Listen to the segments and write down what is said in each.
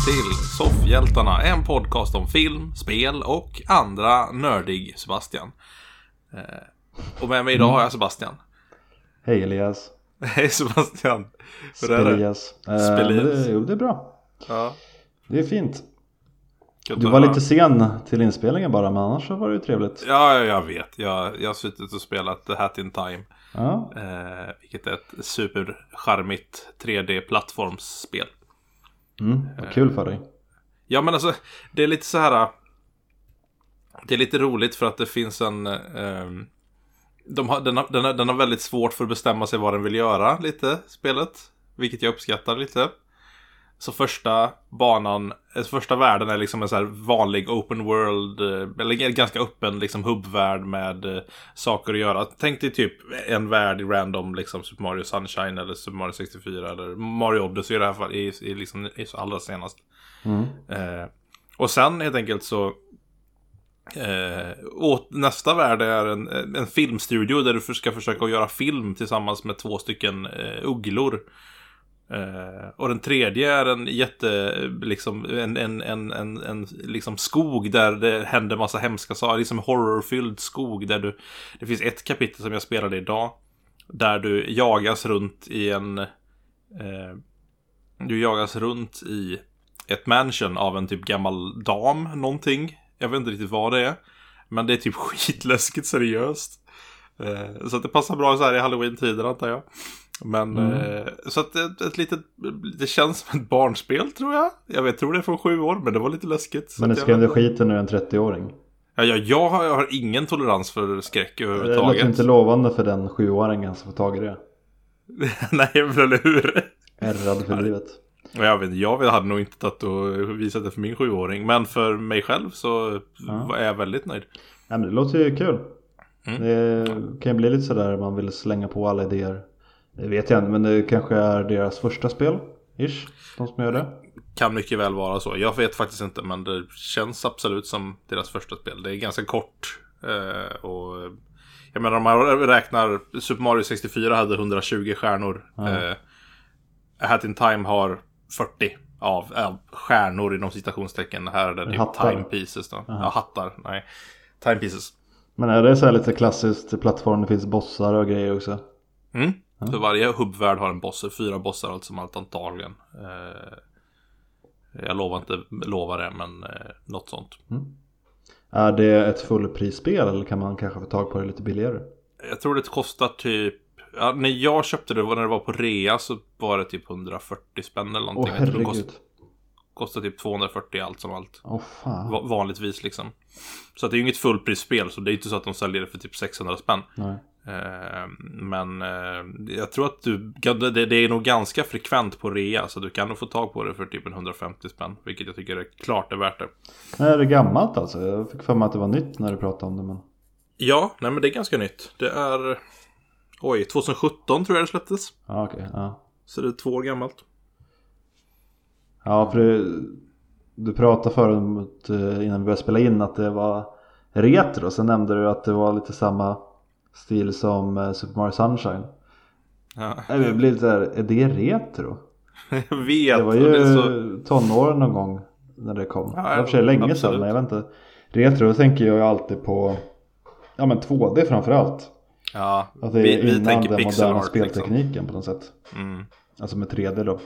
till Soffhjältarna, en podcast om film, spel och andra nördig Sebastian. Och med mig idag har jag Sebastian. Hej Elias. Hej Sebastian. Spelias. Det är bra. Ja. Det är fint. Du var lite sen till inspelningen bara, men annars så var det ju trevligt. Ja, jag vet. Jag har suttit och spelat The Hat in Time. Ja. Vilket är ett supercharmigt 3D-plattformsspel. Vad kul för dig. Ja, men alltså, det är lite så här. Det är lite roligt för att det finns en den har väldigt svårt för att bestämma sig vad den vill göra lite, spelet. Vilket jag uppskattar lite. Så första världen är liksom en så här vanlig open world, eller ganska öppen liksom hubbvärld med saker att göra. Tänk dig typ en värld i random, liksom Super Mario Sunshine eller Super Mario 64 eller Mario Odyssey i det här fallet, i allra senast. Och sen helt enkelt så och nästa värld är en filmstudio där du ska försöka göra film tillsammans med 2 stycken ugglor. Och den tredje är en liksom en liksom skog där det händer massa hemska saker, liksom horrorfylld skog där det finns ett kapitel som jag spelade idag där du jagas runt i ett mansion av en typ gammal dam någonting. Jag vet inte riktigt vad det är, men det är typ skitläskigt seriöst. Så att det passar bra så här i Halloween-tiden, antar jag. Men så att det känns som ett barnspel, tror jag. Jag tror det är från 7 år, men det var lite läskigt. Men det skrämde skiten nu en 30-åring. Ja, jag har ingen tolerans för skräck överhuvudtaget. Det låter inte lovande för den 7-åringen som får tag i det. Nej, eller hur? Ärrad för livet. Jag hade nog inte tagit och visat det för min 7-åring. Men för mig själv så är jag väldigt nöjd. Ja, men det låter ju kul. Det kan ju bli lite sådär, man vill slänga på alla idéer. Det vet jag inte, men det kanske är deras första spel, ish, de som gör det. Kan mycket väl vara så. Jag vet faktiskt inte, men det känns absolut som deras första spel. Det är ganska kort. Och jag menar, om man räknar, Super Mario 64 hade 120 stjärnor. A Hat in Time har 40 av stjärnor inom citationstecken. Här är det typ time pieces då. Ja, hattar, nej. Time pieces. Men är det så här lite klassiskt plattform, det finns bossar och grejer också? Så varje hubbvärld har en boss, 4 bossar alltså, som allt antagligen. Jag lovar det, men något sånt. Är det ett fullprisspel eller kan man kanske få tag på det lite billigare? Jag tror det kostar typ, när jag köpte det, när det var på rea, så var det typ 140 spänn eller någonting. Jag tror det kostar typ 240 allt som allt. Fan. Vanligtvis liksom. Så att det är ju inget fullprisspel, så det är inte så att de säljer det för typ 600 spänn. Nej. Men jag tror att det är nog ganska frekvent på rea, så du kan nog få tag på det för typ 150 spänn, vilket jag tycker är klart är värt det. Är det gammalt alltså? Jag fick för mig att det var nytt när du pratade om det, men... Ja, nej men det är ganska nytt. Det är 2017 tror jag det släpptes. Okej. Så det är 2 år gammalt. Ja, för du pratade förut innan vi började spela in att det var retro. Sen nämnde du att det var lite samma stil som Super Mario Sunshine. Ja. Jag blir lite där, är det retro? Jag vet. Det var ju tonåren någon gång när det kom. Ja, det var för sig länge sedan, men jag vet inte. Retro tänker jag alltid på, ja men 2D framförallt. Ja, att det är vi innan tänker den moderna art, speltekniken liksom. På något sätt. Alltså med 3D då.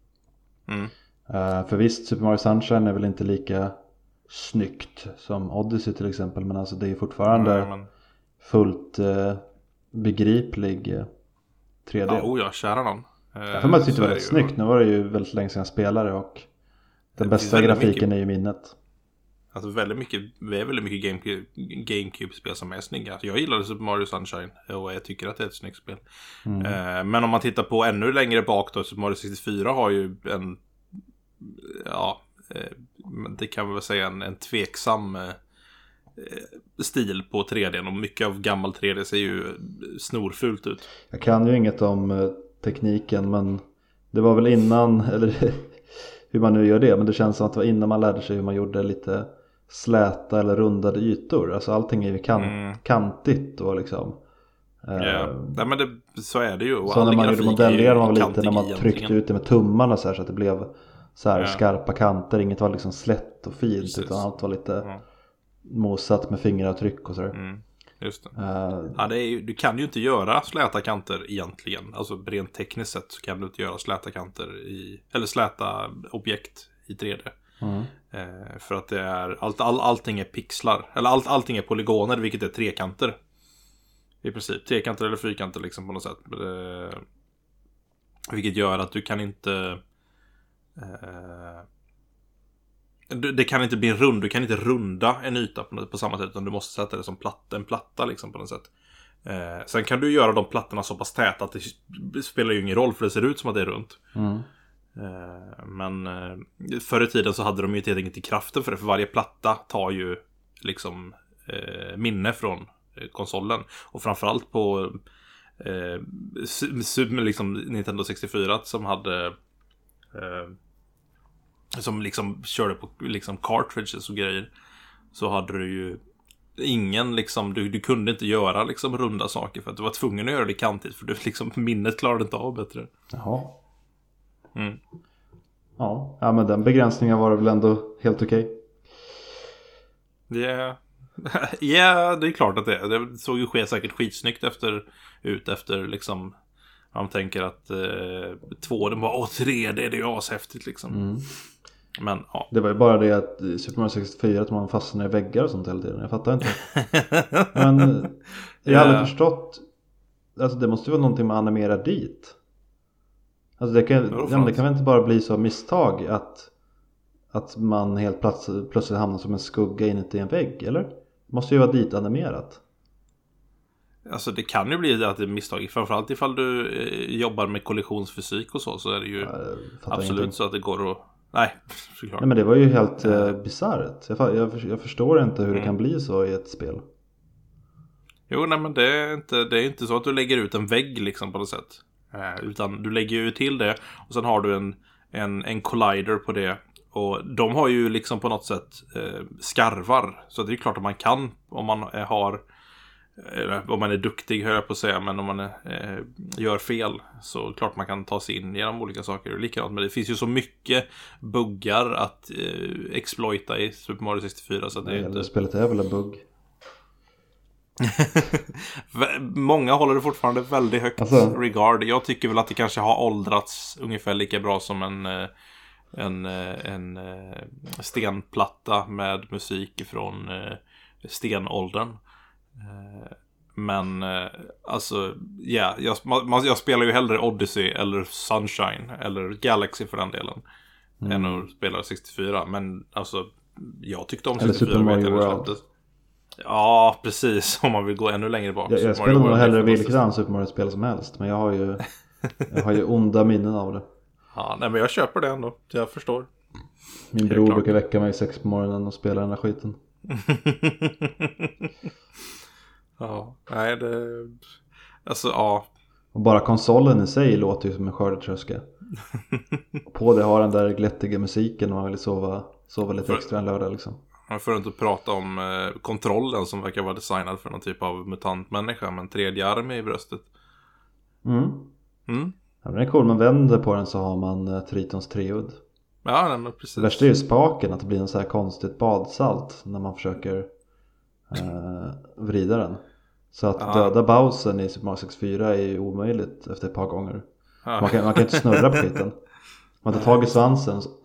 För visst, Super Mario Sunshine är väl inte lika snyggt som Odyssey till exempel, men alltså det är fortfarande fullt begriplig 3D. Ja, kära någon. Jag får man tyckte det var väldigt snyggt. Nu var det ju väldigt länge sedan jag spelade och den bästa grafiken är ju minnet. Alltså det är väldigt mycket GameCube-spel som är snygga. Jag gillade Super Mario Sunshine och jag tycker att det är ett snyggt spel. Men om man tittar på ännu längre bak då, Super Mario 64 har ju det kan man väl säga en tveksam stil på 3D, och mycket av gammal 3D ser ju snorfult ut. Jag kan ju inget om tekniken, men det var väl innan, eller hur man nu gör det, men det känns som att det var innan man lärde sig hur man gjorde lite släta eller rundade ytor. Alltså allting är ju kantigt och liksom. Nej, men så är det ju. Så när man gjorde modeller var lite när man tryckte ut det med tummarna så att det blev så här skarpa kanter. Inget var liksom slätt och fint. Precis. Utan allt var lite mosat med fingeravtryck och sådär. Just det. Ja, du kan ju inte göra släta kanter egentligen. Alltså rent tekniskt sett så kan du inte göra släta kanter eller släta objekt i 3D. För att det är allting är pixlar. Eller allting är polygoner, vilket är trekanter. I princip, trekanter eller fyrkanter liksom på något sätt. Vilket gör att du kan inte det kan inte bli en rund. Du kan inte runda en yta på samma sätt, utan du måste sätta det som en platta liksom på något sätt. Sen kan du göra de plattorna så pass täta att det spelar ju ingen roll, för det ser ut som att det är runt. Men förr i tiden så hade de ju helt enkelt inte kraften för det. För varje platta tar ju liksom minne från konsolen. Och framförallt på liksom Nintendo 64 som hade som liksom körde på liksom cartridges och grejer, så hade du ju ingen liksom, du kunde inte göra liksom runda saker för att du var tvungen att göra det kantigt, för du liksom, minnet klarade inte av bättre. Jaha. Ja, men den begränsningen var väl ändå helt okej. Ja, det är klart att det såg ju säkert skitsnyggt efter liksom, man tänker att 2 den var 3D, det är ju ashäftigt liksom. Men ja. Det var ju bara det att i Super Mario 64 att man fastnar i väggar och sånt hela tiden. Jag fattar inte. Men jag hade förstått, alltså det måste ju vara någonting man animerar dit. Alltså det kan väl inte bara bli så misstag att man helt plötsligt hamnar som en skugga inuti en vägg, eller? Det måste ju vara dit animerat. Alltså det kan ju bli att det är misstag. Framförallt ifall du jobbar med kollisionsfysik och så är det ju absolut ingenting. Så att det går att... Nej, såklart. Nej, men det var ju helt bisarrt. Jag förstår inte hur det kan bli så i ett spel. Jo, nej, men det är inte så att du lägger ut en vägg liksom på något sätt. Utan du lägger ju till det. Och sen har du en collider på det. Och de har ju liksom på något sätt skarvar. Så det är klart att man kan, om man om man är duktig, hör jag på att säga, men om man gör fel, så klart man kan ta sig in genom olika saker. Likadant, men det finns ju så mycket buggar att exploita i Super Mario 64, så att det är inte... Spelet är väl en bugg. Många håller det fortfarande väldigt högt regard. Jag tycker väl att det kanske har åldrats ungefär lika bra som en stenplatta med musik från stenåldern. Men alltså jag spelar ju hellre Odyssey eller Sunshine eller Galaxy för den delen än att spela 64. Men alltså jag tyckte om 64 eller Super Mario World. Ja, precis, om man vill gå ännu längre bak. Jag spelar nog hellre vilket annat Super Mario-spel som helst. Men jag har ju onda minnen av det. Ja, nej, men jag köper det ändå. Jag förstår. Min bror brukar väcka mig 6 på morgonen och spela den här skiten. Ja, nej det... Alltså, ja. Och bara konsolen i sig låter ju som en skördetröska. På det har den där glättiga musiken och man vill sova lite extra en lördag liksom. För att inte prata om kontrollen som verkar vara designad för någon typ av mutantmänniska med en 3D arm i bröstet. Ja, den är cool. Man vänder på den så har man Tritons treudd. Ja, nej, men precis. Det värsta är ju spaken, att det blir en så här konstigt badsalt när man försöker vrida den. Så att döda Bowsen i Super Mario 64 är ju omöjligt efter ett par gånger. Man kan inte snurra på skiten. Man tar tag i svansen så,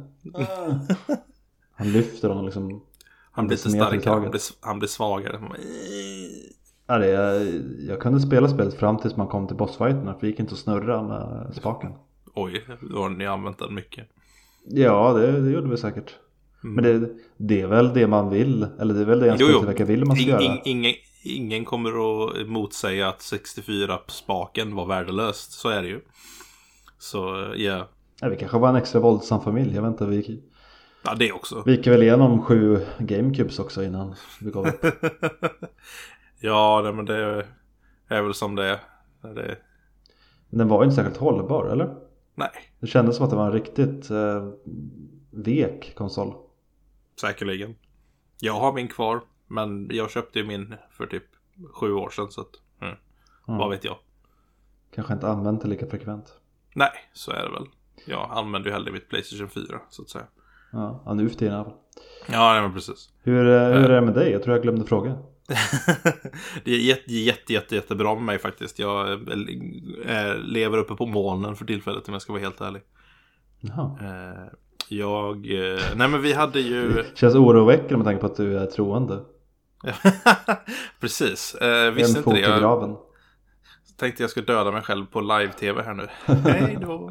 han lyfter den och liksom... Han blir inte starkare, han blir svagare. Ja, jag kunde spela spelet fram tills man kom till bossfighterna, för det gick inte att snurra med spaken. Oj, då har ni använt den mycket. Ja, det gjorde vi säkert. Men det är väl det man vill. Eller det är väl det en speltillverkare vill man ska göra. Ingen kommer att motsäga att 64-spaken var värdelöst. Så är det ju. Så, ja, vi kanske var en extra våldsam familj. Jag vet inte, ja, det också. Vi gick väl igenom 7 GameCubes också innan vi gav upp. Ja, men det är väl som det är. Men den var ju inte särskilt hållbar, eller? Nej. Det kändes som att det var en riktigt vek konsol. Säkerligen. Jag har min kvar, men jag köpte ju min för typ 7 år sedan, så att, vad vet jag. Kanske inte använt det lika frekvent. Nej, så är det väl. jag använder ju hellre mitt PlayStation 4 så att säga. Ja, nu för tiden i alla fall. Ja, nej, men precis. Hur är det med dig? Jag tror jag glömde fråga. Det är jättebra med mig faktiskt. Jag lever uppe på molnen för tillfället, om jag ska vara helt ärlig. Jaha. Nej, men vi hade ju... Det känns oroväckande med tanke på att du är troende. Precis. En Visste inte fot det. i graven. Tänkte jag skulle döda mig själv på live-tv här nu. Hej då.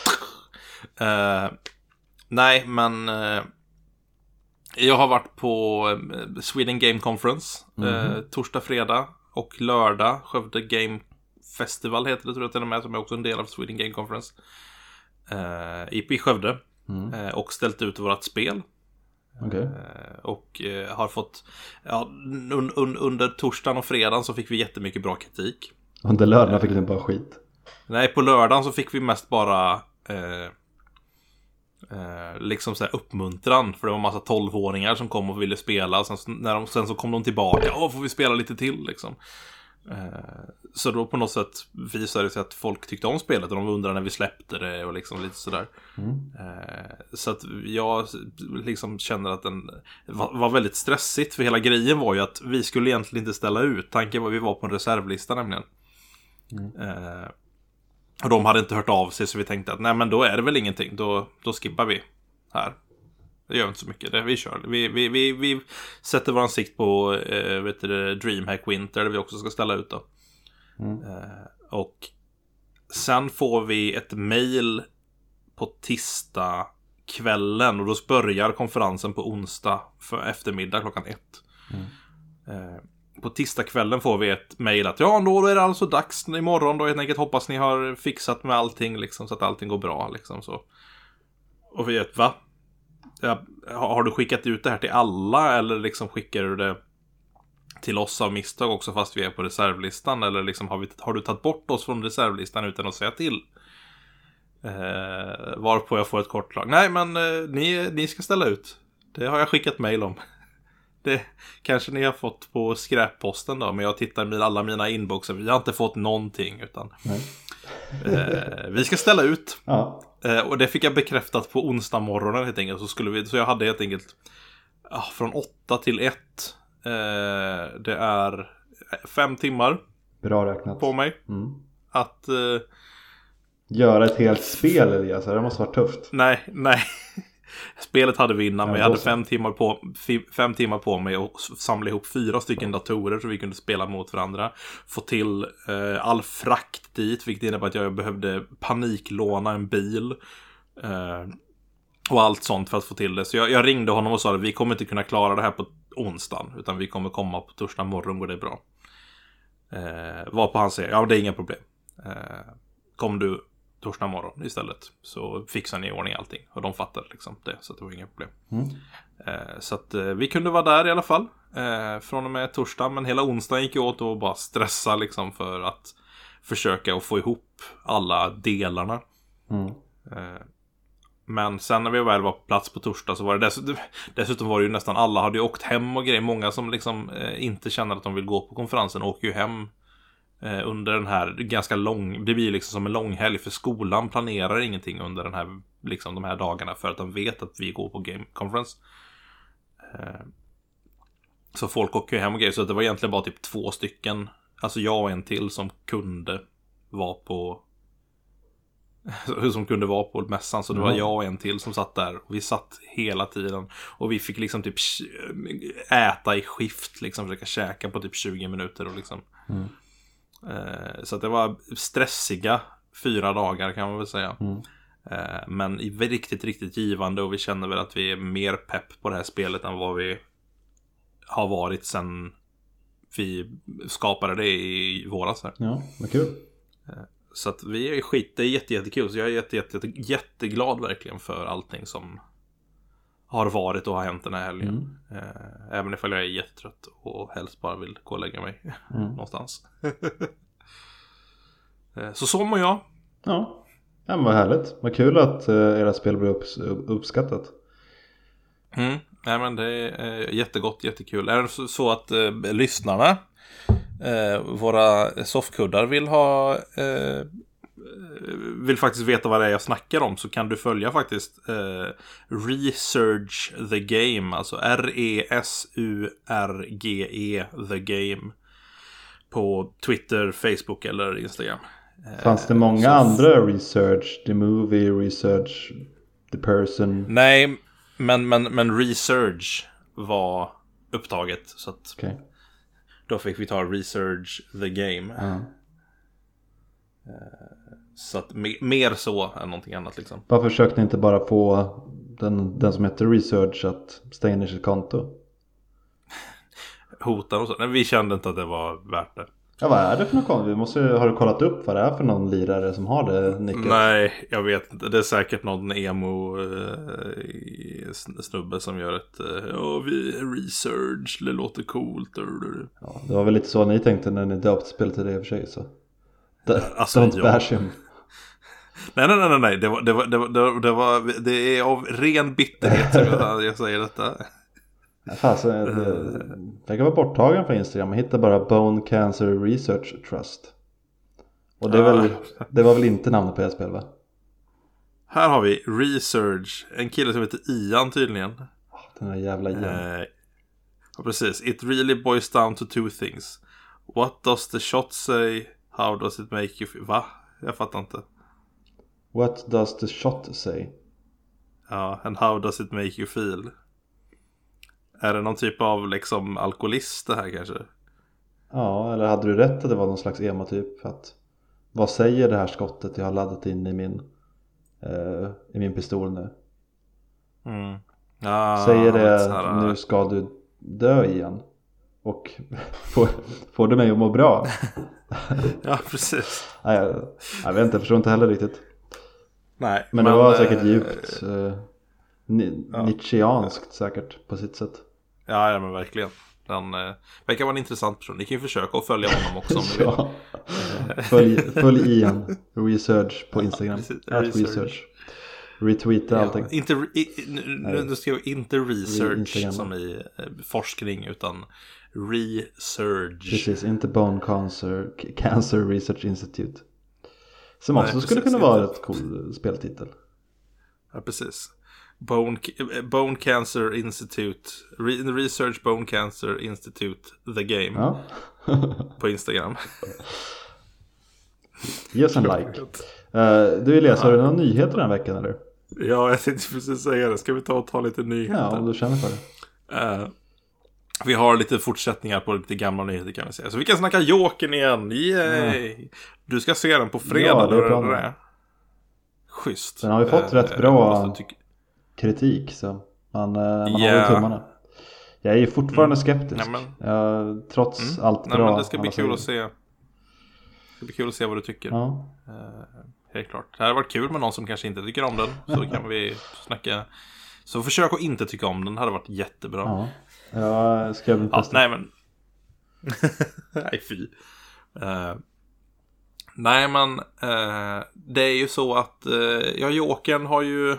Nej, men jag har varit på Sweden Game Conference torsdag, fredag och lördag. Skövde Game Festival heter det, tror jag till och med, som är också en del av Sweden Game Conference i Skövde. Och ställt ut vårat spel. Okay. Och har fått under torsdagen och fredagen så fick vi jättemycket bra kritik. Under lördagen fick ni bara skit. Nej, på lördagen så fick vi mest bara liksom så här uppmuntran. För det var en massa 12-åringar som kom och ville spela. Sen så kom de tillbaka. Får vi spela lite till liksom. Så då på något sätt visade det sig att folk tyckte om spelet. Och de undrade när vi släppte det och liksom lite sådär. Så att jag liksom känner att den var väldigt stressigt. För hela grejen var ju att vi skulle egentligen inte ställa ut. Tanken var att vi var på en reservlista nämligen. Och de hade inte hört av sig, så vi tänkte att nej, men då är det väl ingenting. Då skippar vi här. Det gör inte så mycket. Vi kör. Vi sätter vår sikt på DreamHack Winter, där vi också ska ställa ut då. Och sen får vi ett mail på tisdag kvällen, och då börjar konferensen på onsdag för eftermiddag 13:00. På tisdagskvällen får vi ett mejl att då är det alltså dags imorgon då, helt enkelt hoppas ni har fixat med allting liksom, så att allting går bra liksom så. Och vi vet, va? Har du skickat ut det här till alla, eller liksom skickar du det till oss av misstag också fast vi är på reservlistan, eller liksom har du tagit bort oss från reservlistan utan att säga till? Varpå jag får ett kort lag. Nej, men ni ska ställa ut. Det har jag skickat mejl om. Det kanske ni har fått på skräpposten då, men jag tittar i alla mina inboxar. Vi har inte fått någonting, utan vi ska ställa ut. Ja. Och det fick jag bekräftat på onsdag morgonen helt enkelt. Så jag hade helt enkelt från 8 till 1. Det är 5 timmar. Bra räknat. På mig att göra ett helt spel, Elias. Det måste vara tufft. Nej. Spelet hade vi innan, men jag hade 5 timmar på mig och samla ihop 4 stycken datorer så vi kunde spela mot varandra. Få till all frakt dit, vilket innebär att jag behövde paniklåna en bil och allt sånt för att få till det. Så jag ringde honom och sa att vi kommer inte kunna klara det här på onsdagen, utan vi kommer komma på torsdag morgon, går det bra. Varpå han säger, det är inga problem. Kom du torsdag morgon istället, så fixar ni i ordning allting. Och de fattade liksom det, så det var inga problem. Så att vi kunde vara där i alla fall från och med torsdag. Men hela onsdagen gick jag åt och bara stressa liksom för att försöka att få ihop alla delarna. Men sen när vi väl var på plats på torsdag så var det dessutom var det ju nästan alla hade ju åkt hem och grejer. Många som liksom inte känner att de vill gå på konferensen åker ju hem under den här ganska lång, det blir liksom som en lång helg, för skolan planerar ingenting under den här, liksom de här dagarna, för att de vet att vi går på Game Conference. Så folk åker ju hem och grejer, så det var egentligen bara typ 2 stycken, alltså jag och en till som kunde vara på mässan, så det var jag och en till som satt där, och vi satt hela tiden och vi fick liksom typ äta i skift, liksom försöka käka på typ 20 minuter och liksom så att det var stressiga 4 dagar kan man väl säga. Men riktigt, riktigt givande, och vi känner väl att vi är mer pepp på det här spelet än vad vi har varit sen vi skapade det i våras här. Ja, vad kul. Så att vi är det är jättekul. Så jag är jätteglad verkligen för allting som har varit och har hänt den här helgen. Även ifall jag är jättetrött och helst bara vill gå och lägga mig någonstans. Så mår jag. Ja, men vad härligt. Vad kul att era spel blir uppskattat. Nej, men det är jättegott, jättekul. Är det så att lyssnarna, våra soffkuddar, vill ha vill faktiskt veta vad det är jag snackar om, så kan du följa faktiskt Resurge the Game, alltså RESURGE the Game, på Twitter, Facebook eller Instagram. Fanns det många andra Research, the movie, Research the person? Nej, men Resurge var upptaget, så att då fick vi ta Resurge the Game. Så att mer så än någonting annat liksom. Varför försökte ni inte bara få den som heter Research att stänga ner sitt konto? Hotar och så. Nej, vi kände inte att det var värt det. Ja, vad är det för något konto? Har du kollat upp vad det är för någon lirare som har det nicket? Nej, jag vet inte. Det är säkert någon snubbe som gör ett vi Research, det låter coolt. Ja, det var väl lite så ni tänkte när ni döpte spelet till det i och för sig, så. Alltså, Don't bash him. Nej. Det är av ren bitterhet som jag säger detta. Alltså, det kan vara borttagen från Instagram. Man hittar bara Bone Cancer Research Trust. Och det var väl inte namnet på ett spel, va? Här har vi Research. En kille som heter Ian tydligen. Den här jävla Ian. Ja, precis. It really boils down to two things. What does the shot say? How does it make you feel? Va? Jag fattar inte. What does the shot say? Ja, and how does it make you feel? Är det någon typ av liksom alkoholist det här kanske? Ja, eller hade du rätt att det var någon slags emo-typ? Att, vad säger det här skottet jag har laddat in i min pistol nu? Säger det, nu ska du dö igen. Och får du mig att må bra? Ja, precis. Jag vet inte, jag förstår inte heller riktigt. Nej, men det var säkert djupt Nietzscheanskt säkert på sitt sätt. Ja, men verkligen. Den verkar vara en intressant person. Ni kan ju försöka att följa honom också om ni vill. Följ Ian Research på Instagram. Research. Retweeta allting. Nu ska vi inte research som i forskning, utan research. Precis, inte Bone Cancer Research Institute. Som också skulle kunna vara ett cool speltitel. Ja, precis. Bone Cancer Institute. Research Bone Cancer Institute the Game. Ja. På Instagram. Ge oss en like. Du Elias, har du några nyheter den här veckan eller? Ja, jag tänkte precis säga det. Ska vi ta lite nyheter? Ja, om du känner för det. Vi har lite fortsättningar på lite gamla nyheter kan vi säga. Så vi kan snacka Jokern igen. Yay! Du ska se den på fredag. Ja, det är bra. Schysst. Den har ju fått rätt bra kritik, så man håller tummarna. Jag är ju fortfarande skeptisk. Trots allt bra. Men det ska bli kul att se. Det ska bli kul att se vad du tycker. Ja. Helt klart. Det hade varit kul med någon som kanske inte tycker om den. Så kan vi snacka. Så försök att inte tycka om den. Det hade varit jättebra. Ja, jag ska bli testa. Nej men nej fy. Nej men det är ju så att Jokern har ju,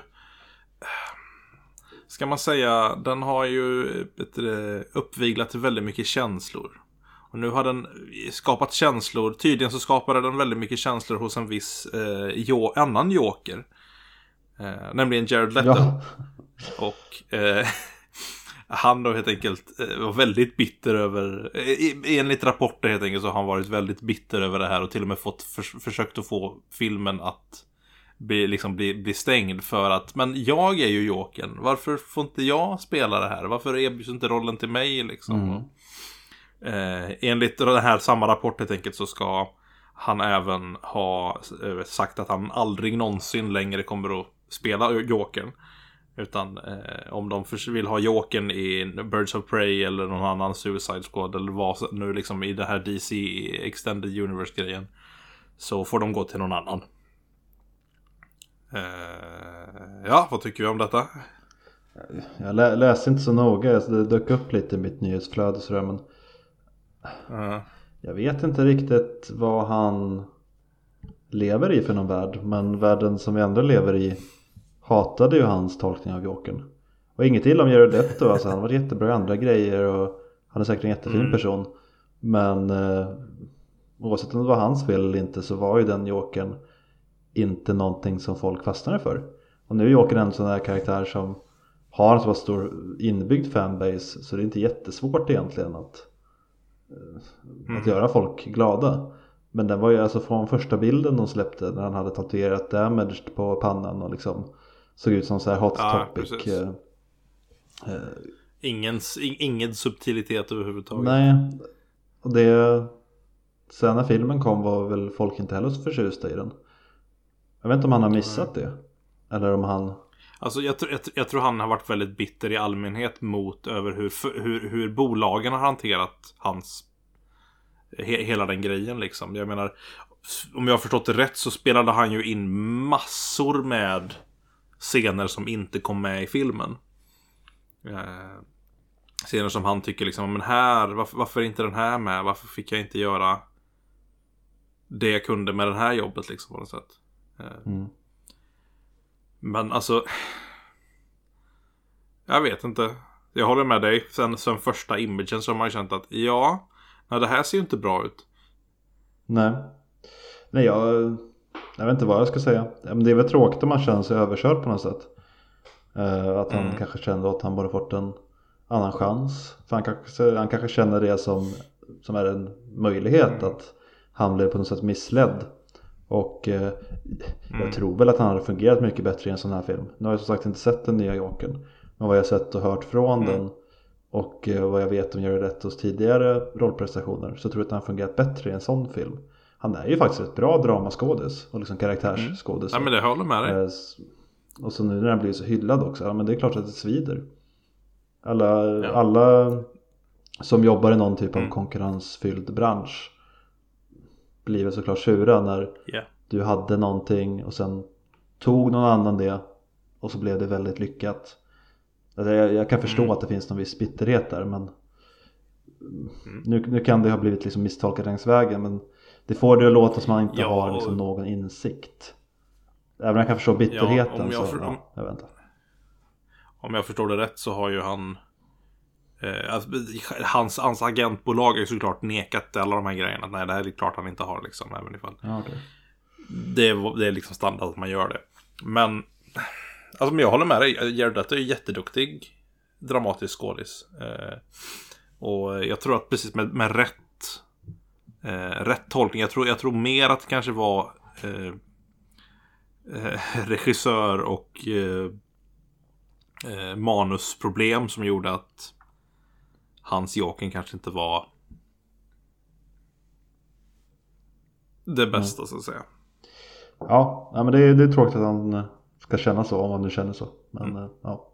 ska man säga, den har ju uppviglat väldigt mycket känslor. Och nu har den skapat känslor. Tydligen så skapade den väldigt mycket känslor hos en viss annan Joker. Nämligen Jared Leto. Ja. Och han då helt enkelt var väldigt bitter över, enligt rapporter helt enkelt, så har han varit väldigt bitter över det här och till och med försökt att få filmen att bli stängd för att, men jag är ju Jokern, varför får inte jag spela det här? Varför erbjuds inte rollen till mig liksom? Enligt den här samma rapport helt enkelt så ska han även ha sagt att han aldrig någonsin längre kommer att spela Jokern. Utan om de vill ha Jokern i Birds of Prey eller någon annan Suicide Squad eller vad nu liksom i det här DC Extended Universe-grejen, så får de gå till någon annan. Ja, vad tycker vi om detta? Jag läste inte så noga, så det dök upp lite i mitt nyhetsflöde sådär, men jag vet inte riktigt vad han lever i för någon värld, men världen som vi andra lever i hatade ju hans tolkning av Jokern. Och inget illa om Jared Leto, alltså han var jättebra i andra grejer och han är säkert en jättefin person. Men oavsett om det var hans fel eller inte, så var ju den Jokern inte någonting som folk fastnar för. Och nu är Jokern en sån här karaktär som har en så stor inbyggd fanbase, så det är inte jättesvårt egentligen att göra folk glada. Men den var ju alltså från första bilden de släppte när han hade tatuerat damaged på pannan och liksom såg ut som så här hot topic. Ingen subtilitet överhuvudtaget. Nej, och det sen när filmen kom var väl folk inte heller så förtjusta i den. Jag vet inte om han har missat det. Eller om han... Alltså jag tror han har varit väldigt bitter i allmänhet mot över hur bolagen har hanterat hans hela den grejen liksom. Jag menar, om jag har förstått det rätt så spelade han ju in massor med scener som inte kom med i filmen. Scener som han tycker liksom, men här, varför är inte den här med? Varför fick jag inte göra det jag kunde med det här jobbet liksom på något sätt. Men alltså, jag vet inte. Jag håller med dig. Sen första imagen så har man ju känt att nej, det här ser ju inte bra ut. Nej, jag vet inte vad jag ska säga. Men det är väl tråkigt om man känner sig överkörd på något sätt. Att han kanske kände att han borde fått en annan chans. För han kanske känner det som är en möjlighet, att han blev på något sätt missledd. Och jag tror väl att han hade fungerat mycket bättre i en sån här film. Nu har jag som sagt inte sett den nya Jokern, men vad jag sett och hört från den och vad jag vet om Jared Letos tidigare rollprestationer, så tror jag att han fungerat bättre i en sån film. Han är ju faktiskt ett bra dramaskådis och liksom karaktärsskådis. Ja, men det håller med dig. Och så nu när han blir så hyllad också, ja, men det är klart att det svider. Alla som jobbar i någon typ av konkurrensfylld bransch blir väl såklart sura när du hade någonting och sen tog någon annan det och så blev det väldigt lyckat. Alltså jag kan förstå att det finns någon viss bitterhet där, men nu kan det ha blivit liksom misstolkat längs vägen, men det får det att låta som man inte har liksom någon insikt. Även om jag kan förstå bitterheten jag vet inte. Om jag förstår det rätt så har ju han hans agentbolag är ju såklart nekat alla de här grejerna. Nej, det här är klart han inte har liksom, även ifall det är liksom standard att man gör det. Men alltså, men jag håller med dig. Jared Leto är jätteduktig dramatisk skådis. Och jag tror att precis med rätt tolkning, jag tror mer att det kanske var regissör och manusproblem som gjorde att hans Jokern kanske inte var det bästa så att säga. Ja, men det är tråkigt att han ska känna så, om han nu känner så. Men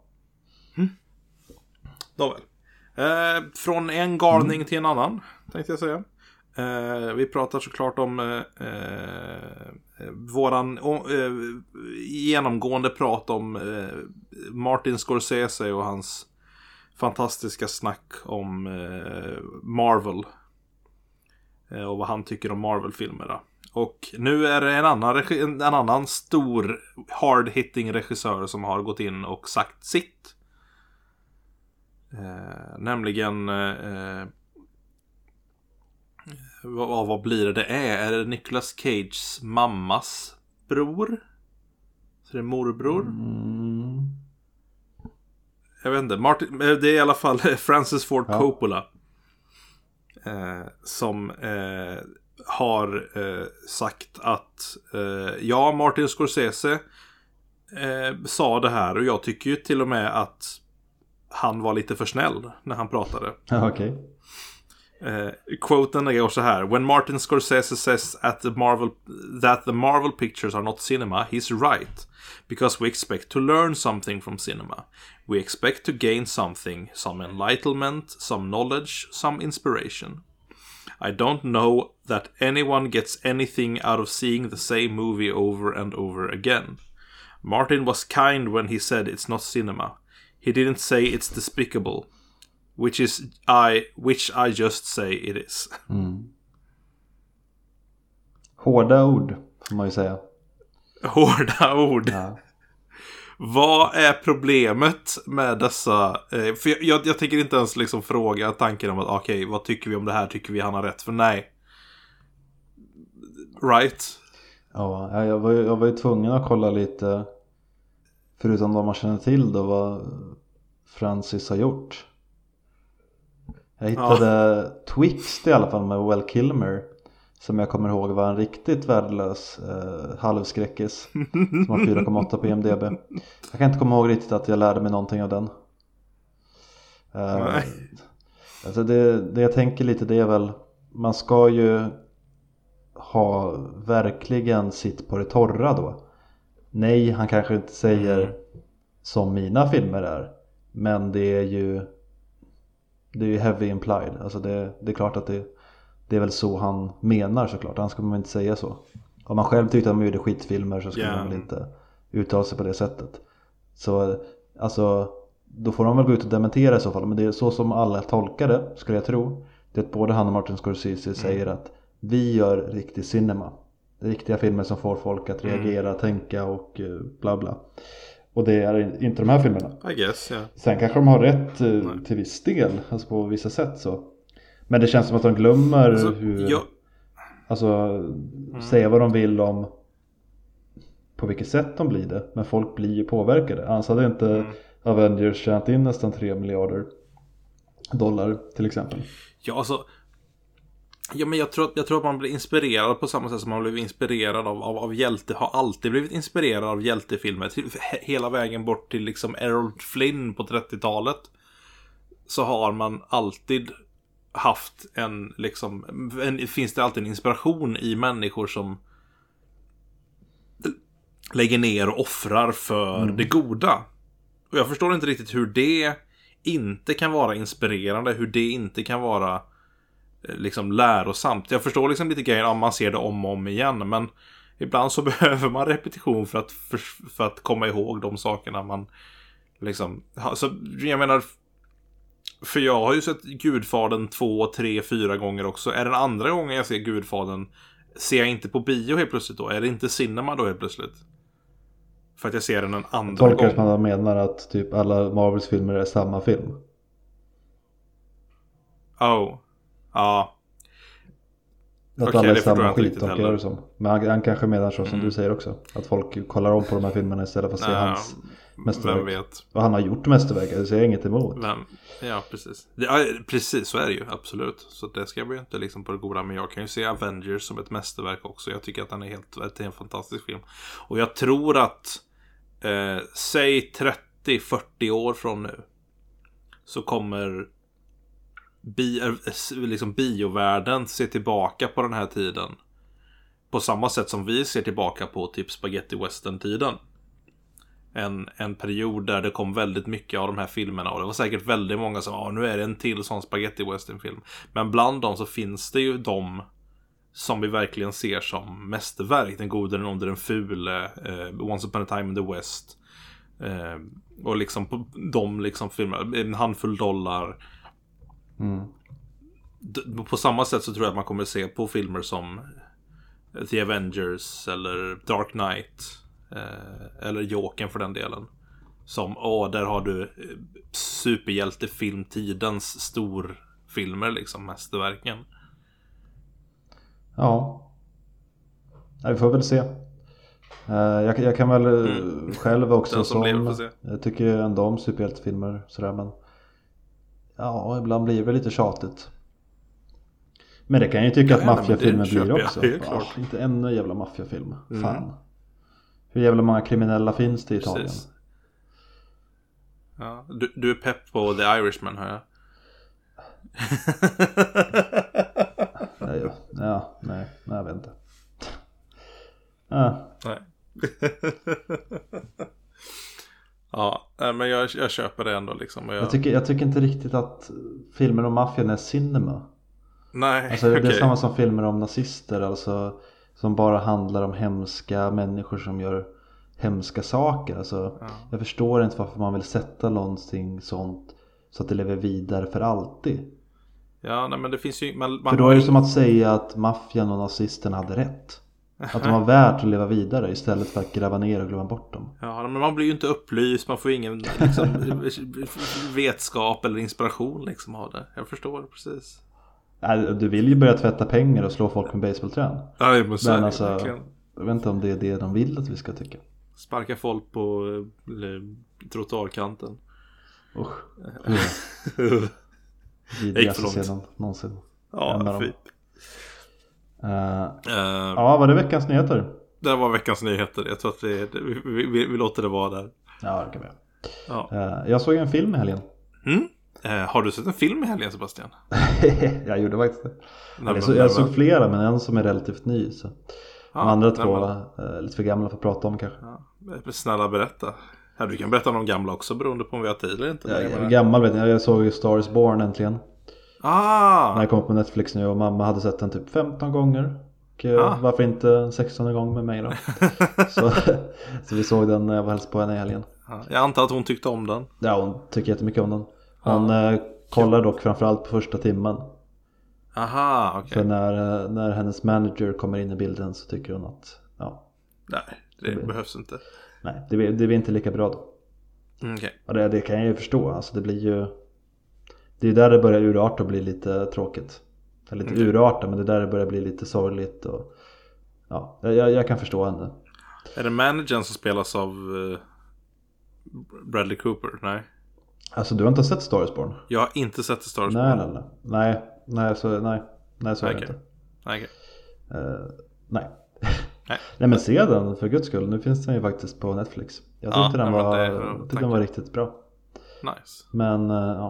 Då väl. Från en galning till en annan, tänkte jag säga. Vi pratar såklart om våran genomgående prat om Martin Scorsese och hans fantastiska snack om Marvel och vad han tycker om Marvel-filmerna. Och nu är det en annan stor hard-hitting regissör som har gått in och sagt sitt. Nämligen vad blir det? Det är det Nicolas Cages mammas bror? Så det är morbror? Jag vet inte. Det är i alla fall Francis Ford Coppola som har sagt att Martin Scorsese sa det här, och jag tycker ju till och med att han var lite för snäll när han pratade. Okej. Quoten går så här: When Martin Scorsese says that the Marvel pictures are not cinema, he's right. Because we expect to learn something from cinema. We expect to gain something, some enlightenment, some knowledge, some inspiration. I don't know that anyone gets anything out of seeing the same movie over and over again. Martin was kind when he said it's not cinema. He didn't say it's despicable. Which I just say it is. Hårda ord, får man ju säga. Hårda ord. Ja. Vad är problemet med dessa? För jag tänker inte ens liksom fråga tanken om att okej, vad tycker vi om det här? Tycker vi han har rätt? För nej. Right? Ja, jag var ju tvungen att kolla lite, förutom de man känner till då, vad Francis har gjort. Jag hittade Twixt i alla fall med Val Kilmer, som jag kommer ihåg var en riktigt värdelös halvskräckis som har 4,8 på IMDb. Jag kan inte komma ihåg riktigt att jag lärde mig någonting av den. Alltså det jag tänker lite, det är väl, man ska ju ha verkligen sitt på det torra då. Nej, han kanske inte säger som mina filmer är, men det är ju heavy implied. Alltså det är klart att det är väl så han menar, såklart. Han ska man inte säga så. Om man själv tyckte att man gjorde skitfilmer så skulle man väl inte uttala sig på det sättet. Så alltså, då får de väl gå ut och dementera i så fall. Men det är så som alla tolkar det, skulle jag tro. Det är att både han och Martin Scorsese säger att vi gör riktig cinema. Det är riktiga filmer som får folk att reagera, tänka och bla bla. Och det är inte de här filmerna. I guess, yeah. Sen kanske de har rätt till viss del, alltså på vissa sätt så. Men det känns som att de glömmer säga vad de vill om på vilket sätt de blir det. Men folk blir ju påverkade. Annars hade inte Avengers tjänat in nästan $3 miljarder till exempel. Ja, alltså. Ja, men jag tror att man blir inspirerad på samma sätt som man blev inspirerad av hjälte. Har alltid blivit inspirerad av hjältefilmer. Hela vägen bort till liksom Errol Flynn på 30-talet. Så har man alltid haft finns det alltid en inspiration i människor som lägger ner och offrar för det goda. Och jag förstår inte riktigt hur det inte kan vara inspirerande, hur det inte kan vara liksom lärosamt. Jag förstår liksom lite grejer om man ser det om och om igen, men ibland så behöver man repetition för att komma ihåg de sakerna man liksom, så jag menar, för jag har ju sett Gudfadern 2, 3, 4 gånger också. Är den andra gången jag ser Gudfadern, ser jag inte på bio helt plötsligt då? Är det inte cinema då helt plötsligt? För att jag ser den en andra gång. Tolkar man menar att typ alla Marvels filmer är samma film? Ja. Att alla är samma skit, tolkar jag det som. Men han kanske menar så som du säger också. Att folk kollar om på de här filmerna istället för att se hans mästerverk. Vem vet? Och han har gjort mästerverk, det säger jag inget emot. Ja, precis. Ja, precis, så är det ju, absolut. Så det ska jag ju inte liksom på det goda. Men jag kan ju se Avengers som ett mästerverk också. Jag tycker att den är en fantastisk film. Och jag tror att säg 30-40 år från nu så kommer biovärlden se tillbaka på den här tiden på samma sätt som vi ser tillbaka på typ spaghetti western-tiden. En period där det kom väldigt mycket av de här filmerna, och det var säkert väldigt många som nu är det en till sån spaghetti western-film. Men bland dem så finns det ju de som vi verkligen ser som mästerverk. Den gode, den onde, den fule, Once upon a time in the West, och liksom de liksom filmer, En handfull dollar. På samma sätt så tror jag att man kommer att se på filmer som The Avengers eller Dark Knight, eller Jokern för den delen, som där har du superhjältefilmtidens storfilmer, liksom mästerverken. Ja, vi får väl se. Jag kan väl själv också jag tycker ändå om superhjältefilmer sådär, men ja, ibland blir det lite tjatigt. Men det kan jag ju tycka att maffiafilmer blir också. Inte ännu jävla maffiafilm. Fan. Hur jävla många kriminella finns det i Italien? Ja, du är pepp på The Irishman, hör jag. Nej, jag vet inte. Nej. Ja, men jag köper det ändå liksom. Jag tycker inte riktigt att filmer om maffian är cinema. Nej, alltså, det är samma som filmer om nazister, alltså, som bara handlar om hemska människor som gör hemska saker. Alltså, jag förstår inte varför man vill sätta någonting sånt så att det lever vidare för alltid. Ja, nej, men det finns ju... För då är det som att säga att maffian och nazisterna hade rätt. Att de har värt att leva vidare istället för att gräva ner och glömma bort dem. Ja, men man blir ju inte upplyst. Man får ingen liksom, vetskap eller inspiration liksom av det. Jag förstår det precis. Du vill ju börja tvätta pengar och slå folk med baseballträn. Ja, men alltså, Jag vet inte om det är det de vill att vi ska tycka. Sparka folk på trottoarkanten. Vidrigaste scenen någonsin. Ja, fy. Ja, var det veckans nyheter? Det var veckans nyheter. Jag tror att vi låter det vara där. Ja, det kan vi. Ja. Jag såg en film i helgen. Har du sett en film i helgen, Sebastian? Jag gjorde faktiskt det. Jag såg flera, men en som är relativt ny. Så. De andra två är lite för gamla för att prata om kanske. Ja. Snälla berätta. Ja, du kan berätta om de gamla också beroende på om vi har tid eller inte. Jag är gammal vet jag såg ju Star is Born äntligen. När jag kom på Netflix nu och mamma hade sett den typ 15 gånger. Och varför inte 16 gång med mig då? så vi såg den när jag var hälsade på henne i helgen. Jag antar att hon tyckte om den. Ja, hon tycker jättemycket om den. Hon kollar dock framförallt på första timmen. Aha, okej. För när hennes manager kommer in i bilden så tycker hon att nej, det behövs inte. Nej, det blir inte lika bra då. Okay. Och det kan jag ju förstå. Alltså det blir ju... Det är där det börjar urarta och bli lite tråkigt. Eller lite urarta, men det är där det börjar bli lite sorgligt. Och, ja, jag kan förstå henne. Är det managern som spelas av Bradley Cooper? Nej. Alltså du har inte sett Star is Born? Jag har inte sett Star is Born. Nej, så är det inte. Okay. Nej. Nej, men se den för guds skull. Nu finns den ju faktiskt på Netflix. Jag tyckte den var riktigt bra. Nice. Men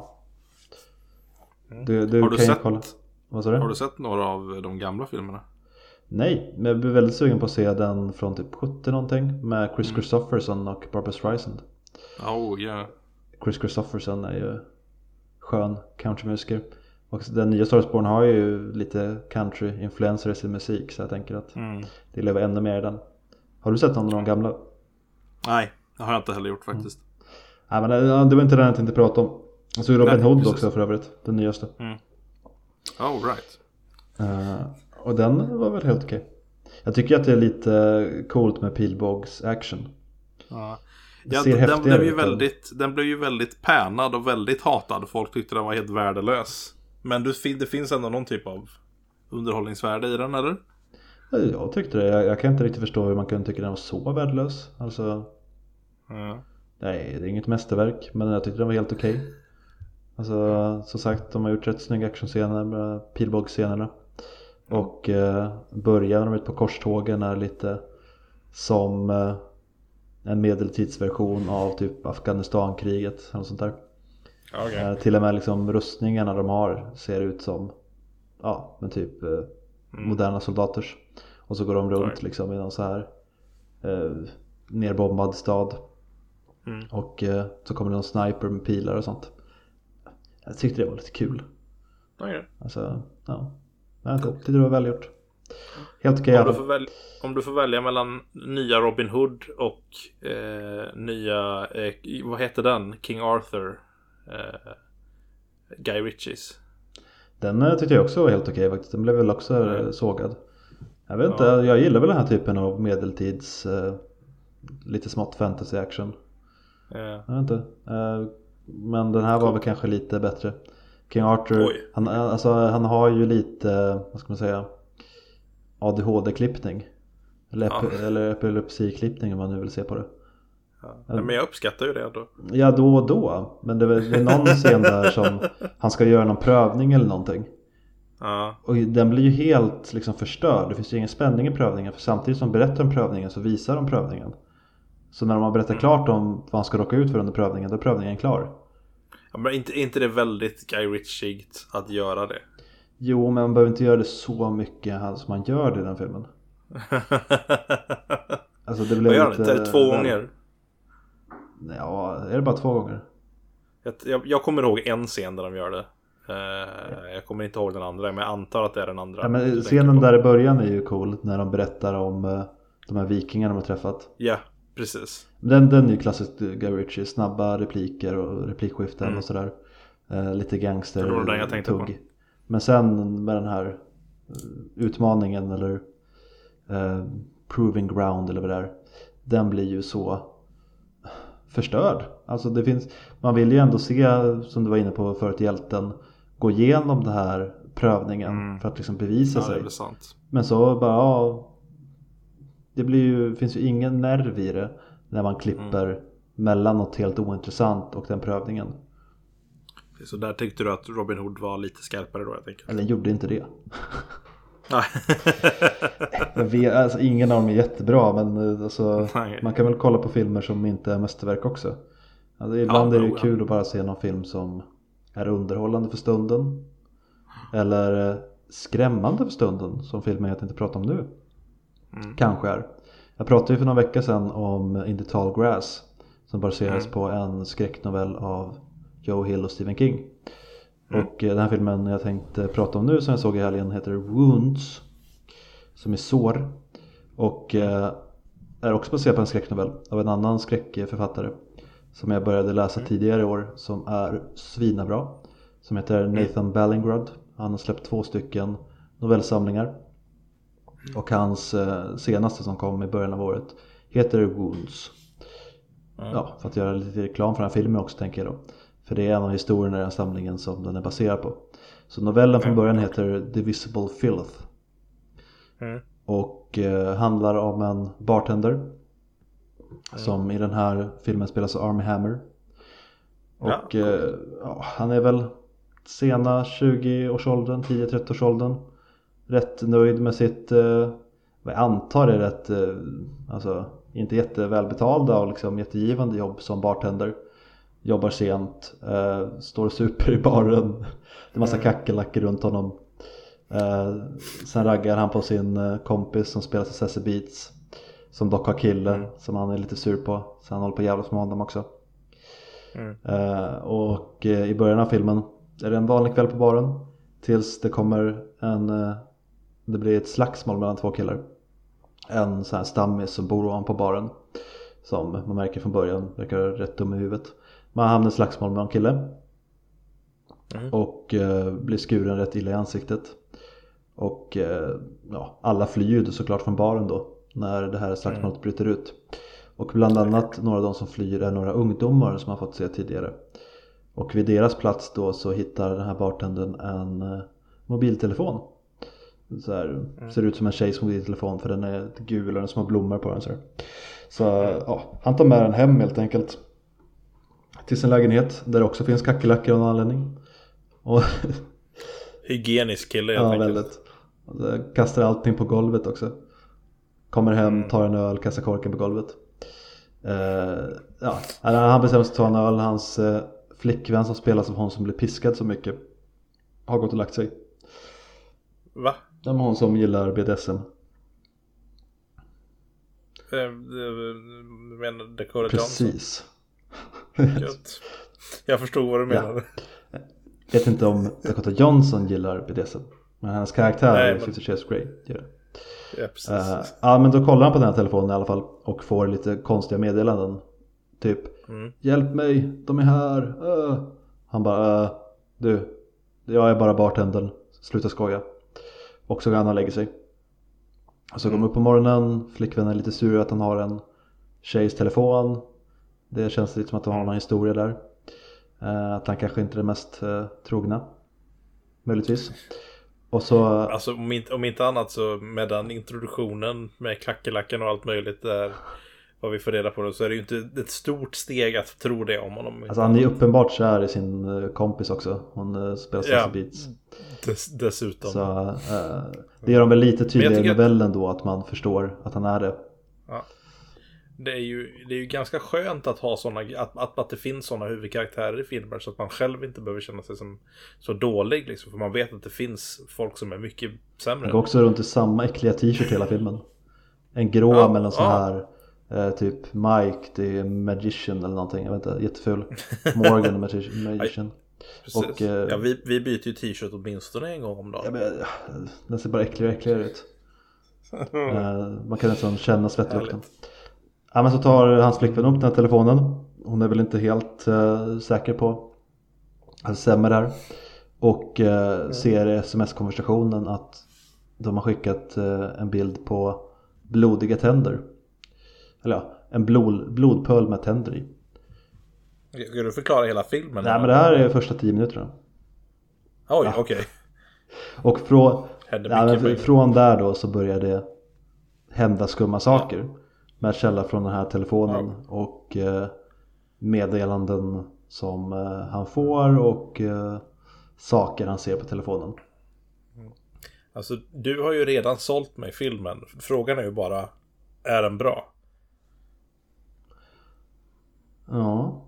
du har du kan sett, kolla. Vad sa du? Har du sett några av de gamla filmerna? Nej, men jag blir väldigt sugen på att se den från typ 70 någonting med Chris Christopherson och Barbra Streisand. Chris Christopherson är ju skön countrymusiker. Och den nya Star is Born har ju lite country-influencer i sin musik. Så jag tänker att det lever ännu mer i den. Har du sett någon av de gamla? Nej, det har jag inte heller gjort faktiskt. Nej, men det var inte den jag tänkte prata om. Jag såg Robin Hood också för övrigt. Den nyaste. Oh, right. Och den var väl helt okej. Jag tycker att det är lite coolt med pilbågs action. Den blev ju väldigt pänad och väldigt hatad. Folk tyckte den var helt värdelös. Men det finns ändå någon typ av underhållningsvärde i den, eller? Jag tyckte det. Jag kan inte riktigt förstå hur man kunde tycka den var så värdelös. Alltså, nej, det är inget mästerverk. Men jag tyckte den var helt okej. Alltså, som sagt, de har gjort rätt snygga actionscener med pilbågsscenerna. Och början när de är på korstågen är lite som en medeltidsversion av typ Afghanistankriget eller sånt där. Okay. Till och med liksom rustningarna de har ser ut som men typ moderna soldaters. Och så går de runt liksom i någon så här nerbombad stad. Och så kommer det någon sniper med pilar och sånt. Jag tyckte det var lite kul. Alltså, jag tyckte det var välgjort. Helt okej. Om du får välja mellan nya Robin Hood och nya vad heter den? King Arthur, Guy Ritchies. Den tyckte jag också var helt okej faktiskt. Den blev väl också sågad. Jag vet inte, jag gillar väl den här typen av medeltids lite smått fantasy action. Jag vet inte. Men den här var väl kanske lite bättre. King Arthur, han har ju lite, vad ska man säga, ADHD-klippning. Eller epilepsi-klippning om man nu vill se på det. Men jag uppskattar ju det då. Ja, då och då. Men det är någon scen där som han ska göra någon prövning eller någonting. Och den blir ju helt liksom förstörd. Det finns ju ingen spänning i prövningen. För samtidigt som berättar om prövningen så visar de prövningen. Så när de har berättat klart om vad han ska råka ut för under prövningen, då är prövningen klar. Ja, men inte det väldigt Guy Ritchie-igt att göra det? Jo, men man behöver inte göra det så mycket som man gör det i den filmen. Alltså det blev lite... Är det 2 gånger? Ja, är det bara 2 gånger? Jag kommer ihåg en scen där de gör det. Jag kommer inte ihåg den andra, men jag antar att det är den andra. Ja, men scenen där i början är ju cool när de berättar om de här vikingarna de har träffat. Ja, precis. Den är ju klassiskt Guy Ritchie. Snabba repliker och replikskiften och sådär. Lite gangster. Det var den jag tänkte på. Men sen med den här utmaningen eller proving ground eller vad det är, den blir ju så förstörd. Alltså det finns, man vill ju ändå se, som du var inne på förut, hjälten gå igenom den här prövningen för att liksom bevisa sig. Det är sant. Men så bara finns ju ingen nerv i det när man klipper mellan något helt ointressant och den prövningen. Så där tyckte du att Robin Hood var lite skarpare då, jag tänker. Eller gjorde inte det. Nej. Alltså, ingen av dem är jättebra, men alltså, man kan väl kolla på filmer som inte är mästerverk också. Alltså, ibland är det ju kul att bara se någon film som är underhållande för stunden. Eller skrämmande för stunden, som filmen jag tänkte prata om nu. Kanske är. Jag pratade ju för några veckor sedan om In the Tall Grass, som baseras på en skräcknovell av Joe Hill och Stephen King. Och den här filmen jag tänkte prata om nu, som jag såg i helgen, heter Wounds, som är sår. Och är också baserad på en skräcknovell av en annan skräckförfattare som jag började läsa tidigare i år, som är svinabra, som heter Nathan Ballingrud. Han har släppt 2 stycken novellsamlingar. Och hans senaste, som kom i början av året, heter Wounds. Ja, för att göra lite reklam för den här filmen också, tänker jag då. För det är en av historierna i den samlingen som den är baserad på. Så novellen från början heter The Visible Filth. Och handlar om en bartender som i den här filmen spelas av Armie Hammer. Och han är väl sena 20-årsåldern, 10-30-årsåldern. Rätt nöjd med sitt, vad jag antar är rätt, alltså inte jättevälbetalda och liksom jättegivande jobb som bartender. Jobbar sent, står och super i baren. Det är massa kackerlackor runt honom. Sen raggar han på sin kompis som spelar till Sassy Beats, som dock har kille som han är lite sur på, så han håller på jävlas med honom också. Och i början av filmen är det en vanlig kväll på baren, tills det kommer det blir ett slagsmål mellan 2 killar. En sån här stammis som bor ovanpå baren, som man märker från början verkar rätt dum i huvudet. Man hamnar i slagsmål med en kille och blir skuren rätt illa i ansiktet. Och alla flyr såklart från baren då när det här slagsmålet bryter ut. Och bland annat några av de som flyr är några ungdomar som har fått se tidigare. Och vid deras plats då så hittar den här bartendern en mobiltelefon. Så här, ser ut som en tjejs mobiltelefon, för den är gul och den har små blommor på den så han tar med den hem helt enkelt till sin lägenhet, där det också finns kackerlackor av någon anledning. Och hygienisk kille helt enkelt. Väldigt. Kastar allting på golvet också. Kommer hem, tar en öl, kastar korken på golvet. Han bestämmer sig att ta en öl. Hans flickvän, som spelas av hon som blir piskad så mycket, har gått och lagt sig. Va? Det är hon som gillar BDSM. Du menar Dakota Precis. Johnson? Jag förstod vad du menade. Jag vet inte om Dakota Johnson gillar BDSM, men hennes karaktär i 50 Shades of Grey gör det. Ja, precis. Men då kollar han på den här telefonen i alla fall och får lite konstiga meddelanden. Typ, hjälp mig, de är här. Han bara, du, jag är bara bartendern, sluta skoja. Och så går han och lägger sig. Och så kommer upp på morgonen, flickvännen är lite sur att han har en tjejs telefon. Det känns lite som att de har någon historia där. Att han kanske inte är det mest trogna, möjligtvis. Och så, alltså om inte annat så med den introduktionen med kackerlacken och allt möjligt där, vad vi får reda på det, så är det ju inte ett stort steg att tro det om honom. Alltså han är uppenbart kär i sin kompis också. Hon spelar Sassy Beats. Dessutom. Så det gör de väl lite tydligare i novellen då, att man förstår att han är det. Ja. Det är ju ganska skönt att ha såna, att det finns såna huvudkaraktärer i filmer, så att man själv inte behöver känna sig som så dålig liksom, för man vet att det finns folk som är mycket sämre. Han går också runt i samma äckliga t-shirt hela filmen. En grå med någon sån här typ Mike the Magician eller någonting, jag vet inte, jätteful. Morgan Magician. Och, vi byter ju t-shirt åtminstone en gång om dagen. Den ser bara äckligare ut. Man kan nästan känna svettlukten. Ja, men så tar hans flickvän upp den här telefonen. Hon är väl inte helt säker på att det stämmer där. Och ser i sms-konversationen att de har skickat en bild på blodiga tänder. Eller en blodpöl med tänder i. Ska du förklara hela filmen? Nej, men det här är första 10 minuterna. Oj, okej. Och från där då så börjar det hända skumma saker med källa från den här telefonen och meddelanden som han får och saker han ser på telefonen. Alltså du har ju redan sålt mig filmen. Frågan är ju bara, är den bra? Ja,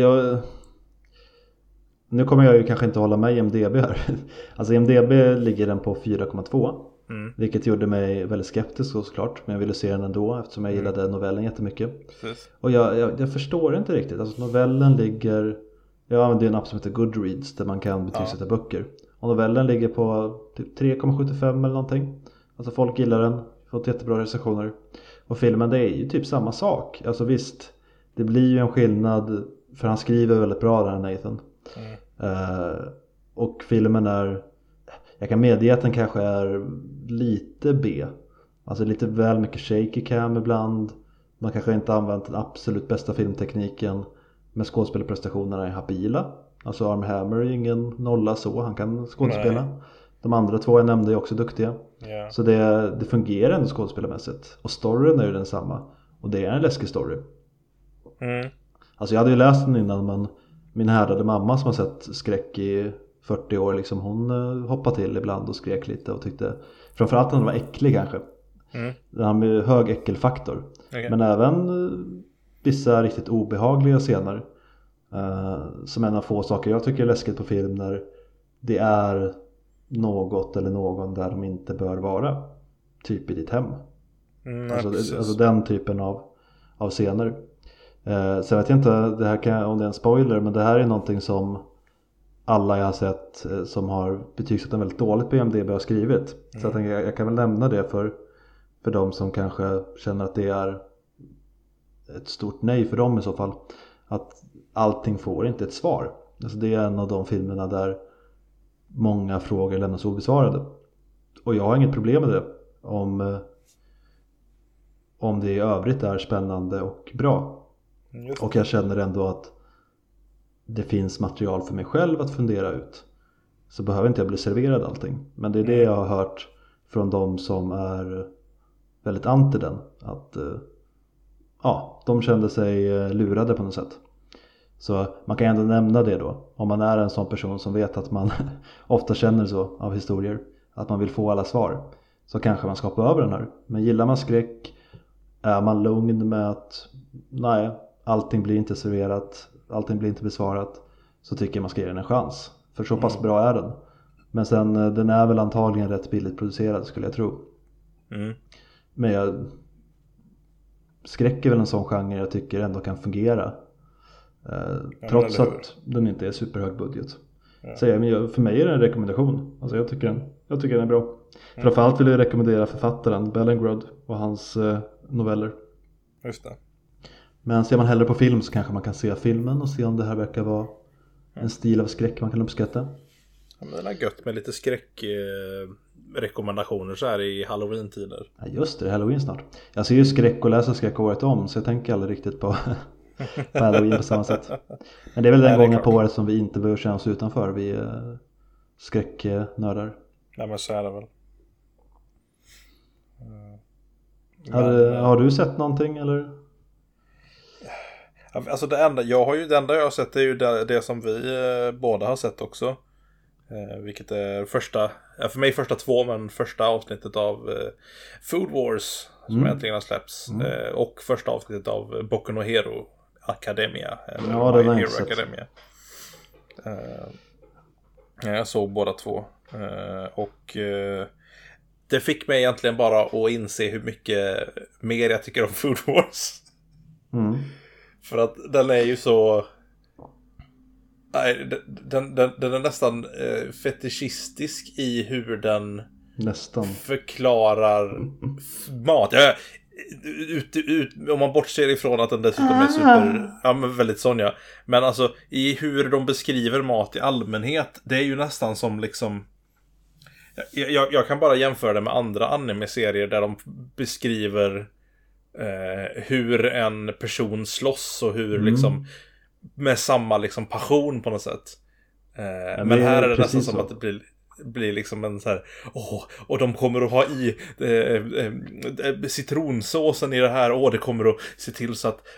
nu kommer jag ju kanske inte hålla med IMDb här. Alltså IMDb ligger den på 4,2. Vilket gjorde mig väldigt skeptisk såklart. Men jag ville se den ändå eftersom jag gillade novellen jättemycket. Precis. Och jag förstår inte riktigt. Alltså novellen ligger... Jag använder en app som heter Goodreads där man kan betygsätta böcker. Och novellen ligger på typ 3,75 eller någonting. Alltså folk gillar den. Fått jättebra recensioner. Och filmen, det är ju typ samma sak. Alltså visst, det blir ju en skillnad. För han skriver väldigt bra den här Nathan. Och filmen är... Jag kan medge att den kanske är lite B. Alltså lite väl mycket shaky cam ibland. Man kanske inte använt den absolut bästa filmtekniken. Men skådespelarprestationerna är habila. Alltså Armie Hammer är ingen nolla så. Han kan skådespela. Nej. De andra två jag nämnde är också duktiga. Yeah. Så det fungerar ändå skådespelarmässigt. Och storyn är ju densamma. Och det är en läskig story. Alltså jag hade ju läst den innan, men min härdade mamma som har sett skräck i 40 år liksom, hon hoppade till ibland och skrek lite och tyckte framförallt att den var äcklig kanske. Den har med hög äckelfaktor. Men även vissa riktigt obehagliga scener som en av få saker jag tycker är läskigt på film, när det är något eller någon där de inte bör vara, typ i ditt hem. Alltså den typen av scener. Så jag vet inte det här om det är en spoiler, men det här är någonting som alla jag har sett som har betygsatt den väldigt dåligt på IMDb har skrivit. Så jag tänker jag kan väl nämna det för de som kanske känner att det är ett stort nej för dem i så fall. Att allting får inte ett svar. Alltså det är en av de filmerna där många frågor lämnas obesvarade. Och jag har inget problem med det om det i övrigt är spännande och bra. Och jag känner ändå att det finns material för mig själv att fundera ut. Så behöver inte jag bli serverad allting. Men det är det jag har hört från de som är väldigt anti den. Att de kände sig lurade på något sätt. Så man kan ändå nämna det då. Om man är en sån person som vet att man ofta känner så av historier. Att man vill få alla svar. Så kanske man ska hoppa över den här. Men gillar man skräck, är man lugn med att nej, allting blir inte serverat, allting blir inte besvarat, så tycker jag man ska ge den en chans. För så pass bra är den. Men sen, den är väl antagligen rätt billigt producerad skulle jag tro. Men skräck är väl en sån genre jag tycker ändå kan fungera. Trots att den inte är superhög budget. Så för mig är det en rekommendation. Alltså jag tycker den är bra. Framförallt vill jag rekommendera författaren Bellingrod och hans noveller. Just det. Men ser man hellre på film så kanske man kan se filmen och se om det här verkar vara en stil av skräck man kan uppskatta. Ja, men det är gött med lite skräckrekommendationer så här i Halloween-tider. Ja, just det är Halloween snart. Jag ser ju skräck och läser skräck året om, så jag tänker aldrig riktigt på Halloween på samma sätt. Men det är väl den gången på året som vi inte behöver känna oss utanför. Vi är skräcknördar. Nej, men så är det väl. Har du sett någonting eller? Alltså det enda jag har sett är ju det som vi båda har sett också. Vilket är för mig första 2, men första avsnittet av Food Wars som äntligen har släppts. Och första avsnittet av Boku no Hero Academia. Ja, det var Hero Academia. Jag såg båda 2. Och det fick mig egentligen bara att inse hur mycket mer jag tycker om Food Wars. För att den är ju så... Nej, den är nästan fetischistisk i hur den förklarar mat. Om man bortser ifrån att den dessutom är super... Ja, men väldigt Sonja. Men alltså, i hur de beskriver mat i allmänhet, det är ju nästan som liksom... Jag kan bara jämföra det med andra anime-serier där de beskriver hur en person slåss och hur liksom med samma liksom passion på något sätt. Men här är det nästan som att det blir blir liksom en så här, och de kommer att ha i citronsåsen i det här, det kommer att se till så att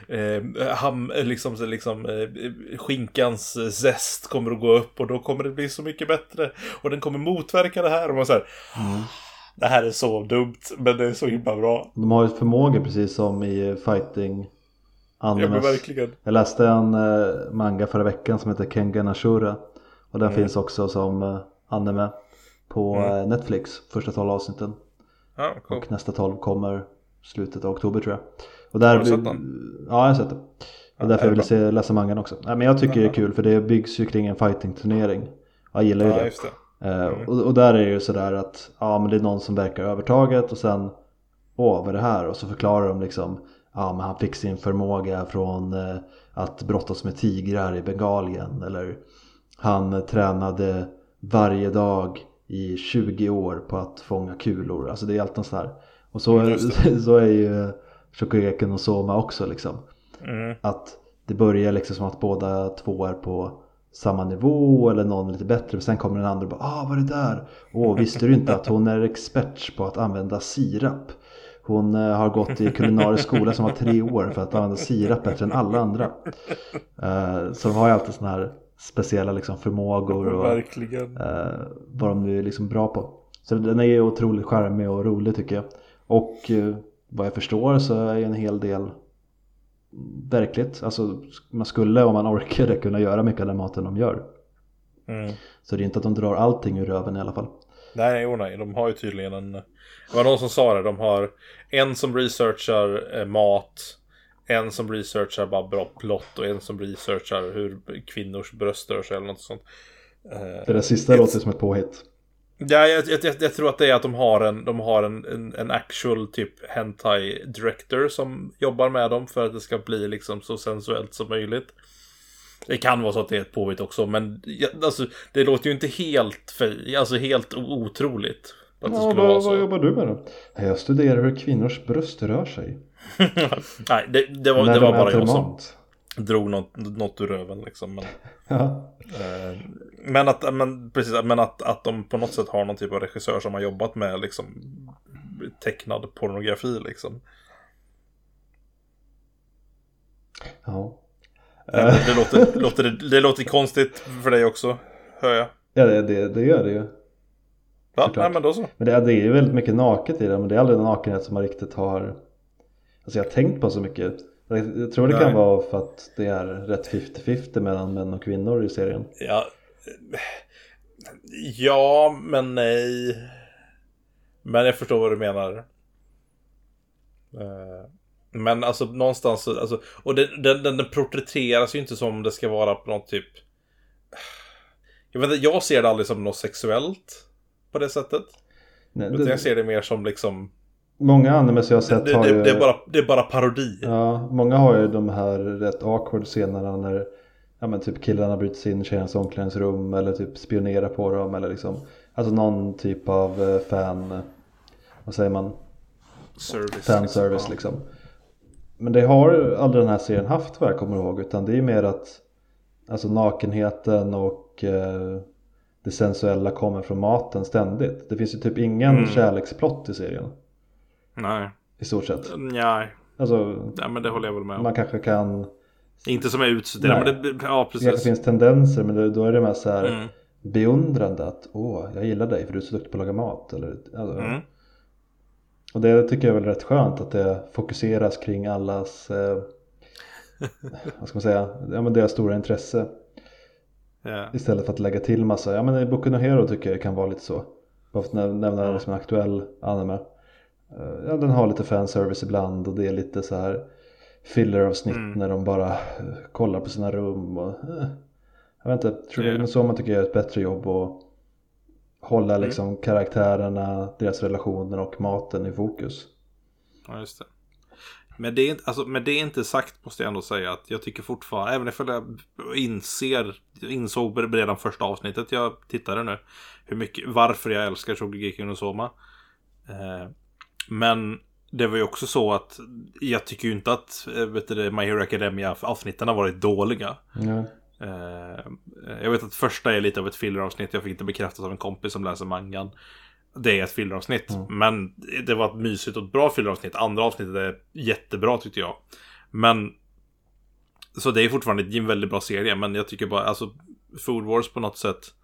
skinkans zest kommer att gå upp, och då kommer det bli så mycket bättre, och den kommer motverka det här, och man så här, det här är så dumt, men det är så himla bra. De har ju förmågor precis som i fighting animes. Verkligen. Jag läste en manga förra veckan som heter Kengan Ashura, och den finns också som anime på Netflix, första 12 avsnitten. Cool. Och nästa 12 kommer slutet av oktober, tror jag. Och där har du sett den? Ja, jag har sett det. Och därför jag vill läsa mangan också. Men jag tycker det är kul, för det byggs ju kring en fighting-turnering. Jag gillar ju det. Just det. Och där är det ju sådär att men det är någon som verkar övertaget, och sen vad är det här? Och så förklarar de liksom, men han fick sin förmåga från att brottas med tigrar i Bengalien, eller han tränade varje dag i 20 år på att fånga kulor. Alltså det är alltid så här. Och så är ju Shokugeki no Soma också liksom. Att det börjar liksom som att båda två är på samma nivå, eller någon lite bättre, men sen kommer den andra och bara, vad är det där? Visste du inte att hon är expert på att använda sirap? Hon har gått i kulinarisk skola som var 3 år för att använda sirap bättre än alla andra. Så de har ju alltid såna här speciella liksom förmågor och vad de nu är liksom bra på. Så den är ju otroligt charmig och rolig, tycker jag. Och vad jag förstår så är en hel del verkligt. Alltså man skulle, om man orkade, kunna göra mycket av den maten de gör. Så det är inte att de drar allting ur röven i alla fall. Nej, de har ju tydligen det var någon som sa det, de har en som researchar mat, en som researchar bara bra plott, och en som researchar hur kvinnors bröst rör sig eller något sånt. Det där sista låter som ett påhitt. Ja, jag tror att det är att de har en actual typ hentai director som jobbar med dem för att det ska bli liksom så sensuellt som möjligt. Det kan vara så att det är ett påhitt också, men alltså, det låter ju inte helt otroligt. Vad jobbar du med då? Jag studerar hur kvinnors bröst rör sig. Nej, det var bara jag som drog något ur röven liksom. Men, att de på något sätt har någon typ av regissör som har jobbat med liksom tecknad pornografi liksom. Ja. Det låter konstigt för dig också, hör jag. Ja, det gör det ju. Nej, men då så. Men det är ju väldigt mycket naket i det, men det är aldrig en nakenhet som man riktigt har, alltså jag har tänkt på så mycket. Jag tror det kan vara för att det är rätt 50-50 mellan män och kvinnor i serien. Ja, men nej. Men jag förstår vad du menar. Men alltså någonstans alltså, och den porträtteras ju inte som det ska vara på något typ. Jag vet inte, jag ser det aldrig som något sexuellt på det sättet. Nej, jag ser det mer som liksom många animes jag har sett har ju, det är bara parodi. Ja, många har ju de här rätt awkward scenerna när typ killarna bryter sig in i tjejernas omklädningsrum, eller typ spionerar på dem, eller liksom, alltså någon typ av vad säger man? Fanservice liksom. Men det har aldrig den här serien haft, vad jag kommer ihåg, utan det är mer att alltså nakenheten och det sensuella kommer från maten ständigt. Det finns ju typ ingen kärleksplott i serien. Nej. I stort sett. Nej. Alltså, ja, men det håller jag väl med om. Man kanske kan, inte som är utstuderat, men precis. Det finns tendenser, men då är det mer så här beundrande att jag gillar dig för du är så duktig på att laga mat, eller alltså. Och det tycker jag är väl rätt skönt, att det fokuseras kring allas vad ska man säga, men deras stora intresse. Istället för att lägga till massa, men i Boku no Hero tycker jag det kan vara lite så. Bara för att nämna det som en aktuell anime. Den har lite fanservice ibland, och det är lite så här filler-avsnitt när de bara kollar på sina rum och jag vet inte, tror jag, men så man tycker jag är ett bättre jobb att hålla liksom karaktärerna, deras relationer och maten i fokus. Ja, just det. Men det är inte, alltså, med det inte sagt måste jag ändå säga att jag tycker fortfarande, även ifall jag insåg redan första avsnittet jag tittade nu, varför jag älskar Shokugeki no Soma. Men det var ju också så att jag tycker ju inte att My Hero Academia avsnitten har varit dåliga. Jag vet att första är lite av ett filleravsnitt. Jag fick inte bekräftat av en kompis som läser mangan. Det är ett filleravsnitt. Men det var ett mysigt och ett bra filleravsnitt. Andra avsnittet är jättebra tyckte jag. Men så det är fortfarande en väldigt bra serie. Men jag tycker bara, alltså Food Wars på något sätt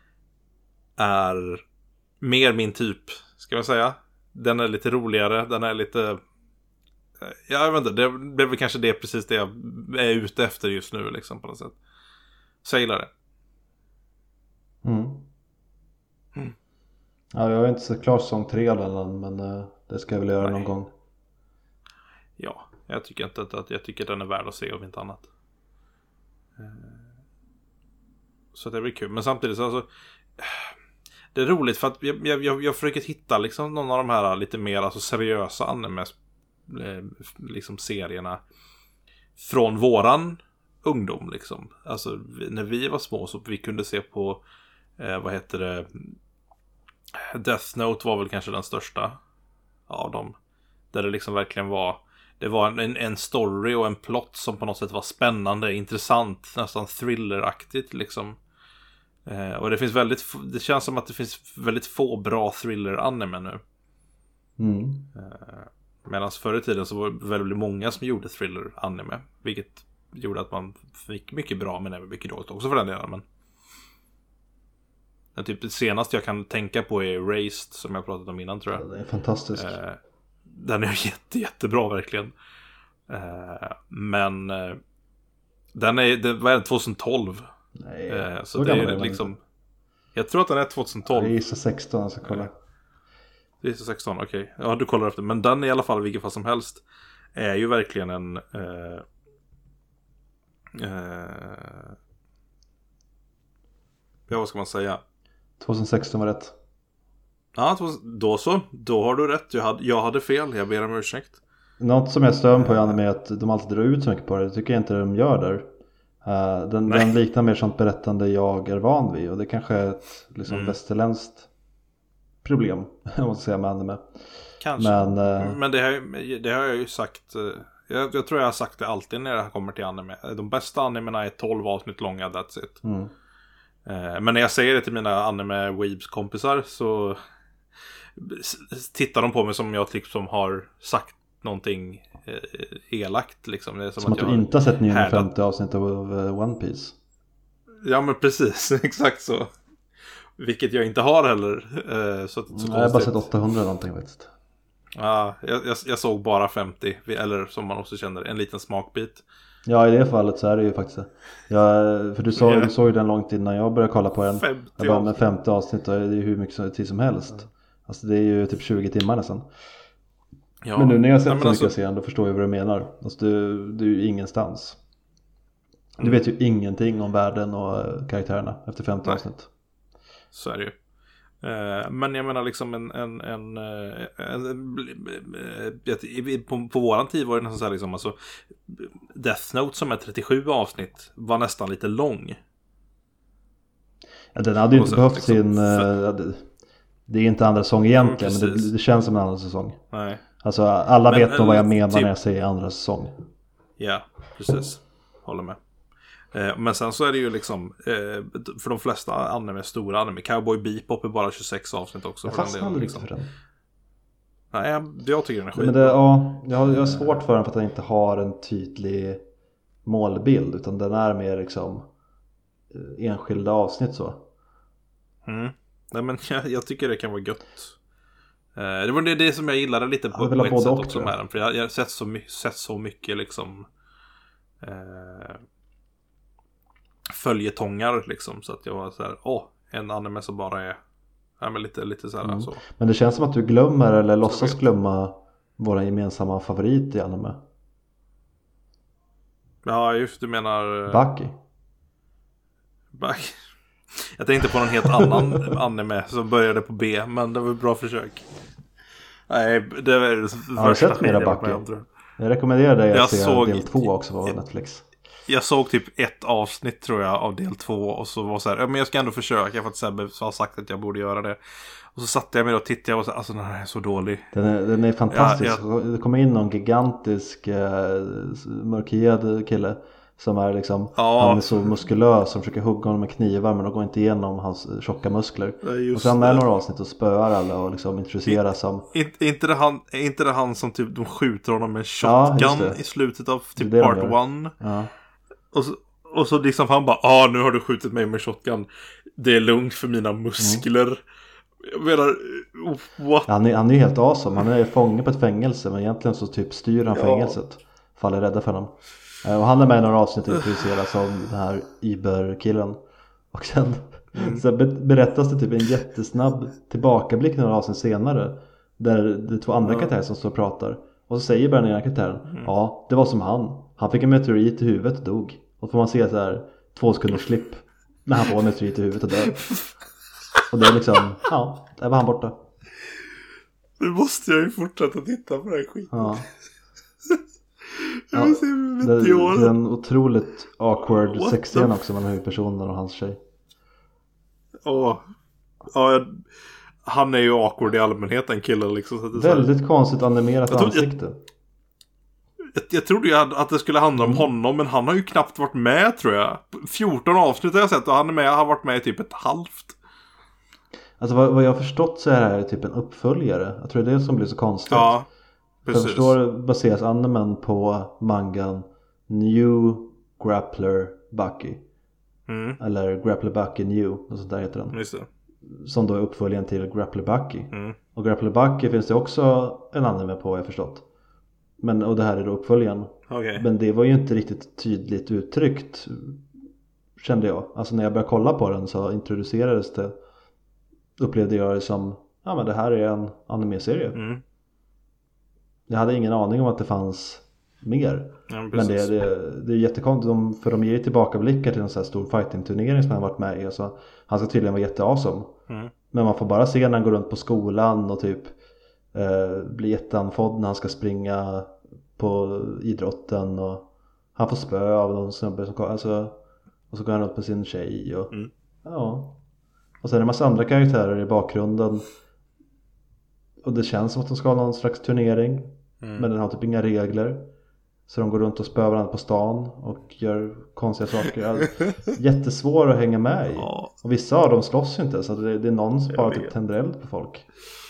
är mer min typ, ska man säga. Den är lite roligare. Den är lite, jag vet inte, det blev väl kanske det precis det jag är ute efter just nu liksom, på något sätt. Så jag gillar det. Ja, jag har inte sett klart säsong 3 än, men det ska jag väl göra någon gång. Ja, jag tycker inte att jag tycker den är värd att se om inte annat. Så det blir kul. Men samtidigt så alltså, det är roligt för att jag försöker hitta liksom någon av de här lite mer alltså seriösa anime liksom serierna från våran ungdom liksom. Alltså när vi var små så vi kunde se på vad heter det, Death Note var väl kanske den största av dem. Där det liksom verkligen var, det var en story och en plot som på något sätt var spännande, intressant, nästan thrilleraktigt liksom. Och det finns det känns som att det finns väldigt få bra thriller-anime nu. Medan förr i tiden så var det väldigt många som gjorde thriller-anime, vilket gjorde att man fick mycket bra men även mycket dåligt också för den delen. Men typ det senaste jag kan tänka på är Erased, som jag pratat om innan tror jag. Ja, det är fantastiskt. Den är jättebra verkligen. Men det var 2012. Nej, så det är liksom, jag tror att den är 2012. Det är så 16, alltså kolla. Det är så 16, okej. Ja, du kollar efter. Men den i alla fall, vilket fall som helst, är ju verkligen en ja, vad ska man säga? 2016 var rätt. Ja, då så. Då har du rätt. Jag hade fel. Jag ber om ursäkt. Något som jag stör på i anime är att de alltid drar ut så mycket på det. Det tycker jag inte de gör där. Den liknar mer sånt berättande jag är van vid. Och det kanske är ett liksom västerländskt problem, om man ska säga, med anime. Kanske. Men det har jag ju sagt. Jag tror jag har sagt det alltid när det kommer till anime. De bästa animerna är 12 avsnitt långa, that's it. Men när jag säger det till mina anime-weebs-kompisar så tittar de på mig som jag liksom har sagt någonting elakt liksom. Det är som att du inte har sett 950 avsnitt av One Piece. Ja, men precis, exakt så. Vilket jag inte har heller. Jag har bara sett 800 någonting faktiskt. Ja, jag såg bara 50. Eller som man också känner, en liten smakbit. Ja, i det fallet så är det ju faktiskt det. För du såg ju den långt innan jag började kolla på den. 50 jag bara, med 50 avsnitt, det är ju hur mycket tid som helst. Alltså det är ju typ 20 timmar nästan. Ja, men nu när jag sett så mycket jag ser, då förstår jag vad du menar. Alltså du är ju ingenstans. Du vet ju ingenting om världen och karaktärerna efter 50 avsnitt. Så är det ju. Men jag menar liksom på våran tid var det nästan så här liksom, alltså, Death Note som är 37 avsnitt var nästan lite lång. Ja, den hade ju inte behövt liksom, sin det är inte andra säsong egentligen, men det känns som en andra säsong. Nej. Alltså alla vet nog vad jag menar när jag säger andra säsong. Ja, precis. Håller med. Men sen så är det ju liksom för de flesta anime, stora anime, Cowboy Bebop är bara 26 avsnitt också. Jag fastnar aldrig liksom för den. Nej, jag tycker den är skit. Men jag har svårt för den för att den inte har en tydlig målbild, utan den är mer liksom enskilda avsnitt så. Nej, men jag tycker det kan vara gött. Det var det som jag gillade lite på ett sätt också med den. För jag har sett så mycket liksom följetongar liksom, så att jag var så här, en anime som bara är men lite så här så. Men det känns som att du glömmer eller låtsas glömma våra gemensamma favorit i anime. Ja, just du menar Baki. Jag tänkte på någon helt annan anime som började på B, men det var ett bra försök. Nej, det var det har du sett mera Baki? Jag rekommenderar dig att se del 2 också på Netflix. Jag såg typ ett avsnitt tror jag av del 2 och så var så här, men jag ska ändå försöka för att Sebbe har sagt att jag borde göra det. Och så satte jag mig och tittade och så alltså den här är så dålig. Den är fantastisk. Det kommer in någon gigantisk mörkhyad kille Som är liksom, Ja. han är så muskulös som försöker hugga honom med knivar, men de går inte igenom hans tjocka muskler. Just och så han är det. några avsnitt och spöar alla och liksom introduceras som... Inte det han som typ de skjuter honom med en Ja, just shotgun det. i slutet av typ Det är det part de gör. 1. Ja. Och så liksom han bara, nu har du skjutit mig med shotgun. Det är lugnt för mina muskler. Jag menar, what? Han är ju helt awesome. Han är fånge på ett fängelse, men egentligen så typ styr han fängelset. Faller rädda för honom. Och han är med i några avsnitt och introduceras som den här Iber-killen. Och sen så berättas det typ en jättesnabb tillbakablick några avsnitt senare. Där det är 2 andra karaktärer som står och pratar. Och så säger bara den ena karaktären, ja, det var som han fick en meteorit i huvudet och dog. Och får man se så här 2 sekunders klipp när han får en meteorit i huvudet och dör. Och det är liksom, ja, där var han borta. Nu måste jag ju fortsätta titta på den här skiten. Ja. Jag vill se meteoren. Det är en otroligt awkward What sexscen the också mellan huvudpersonen och hans tjej. Han är ju awkward i allmänhet, den killen liksom, så att det är Väldigt konstigt animerat ansikte. Jag trodde ju att det skulle handla om honom, men han har ju knappt varit med, tror jag. 14 avsnitt har jag sett och han har varit med i typ ett halvt. Alltså vad jag har förstått så är det här typ en uppföljare. Jag tror det är det som blir så konstigt. Ja, För precis. jag förstår baseras animen på mangan New Grappler Bucky. Eller Grappler Bucky New, och sånt där heter den. Just det. Som då är uppföljaren till Grappler Bucky. Och Grappler Bucky finns det också en anime på, jag har förstått. Och det här är då uppföljaren. Okay. Men det var ju inte riktigt tydligt uttryckt, kände jag. Alltså när jag började kolla på den så introducerades det, upplevde jag det som, ja men det här är en anime-serie. Jag hade ingen aning om att det fanns mer. Ja, men det är jättekonstigt, för de ger ju tillbakablickar till en sån här stor fighting-turnering som han varit med i. Så han ska tydligen vara jätteawesome. Men man får bara se när han går runt på skolan och typ blir jätteanfodd när han ska springa på idrotten, och han får spö av någon snubbe som, alltså, och så går han runt med sin tjej och ja. Och sen är det en massa andra karaktärer i bakgrunden. Och det känns som att de ska ha någon slags turnering. Men den har typ inga regler. Så de går runt och spöar varandra på stan och gör konstiga saker. Jättesvår att hänga med i. Och vissa av dem slåss ju inte. Så det är någon som bara typ tänder eld på folk.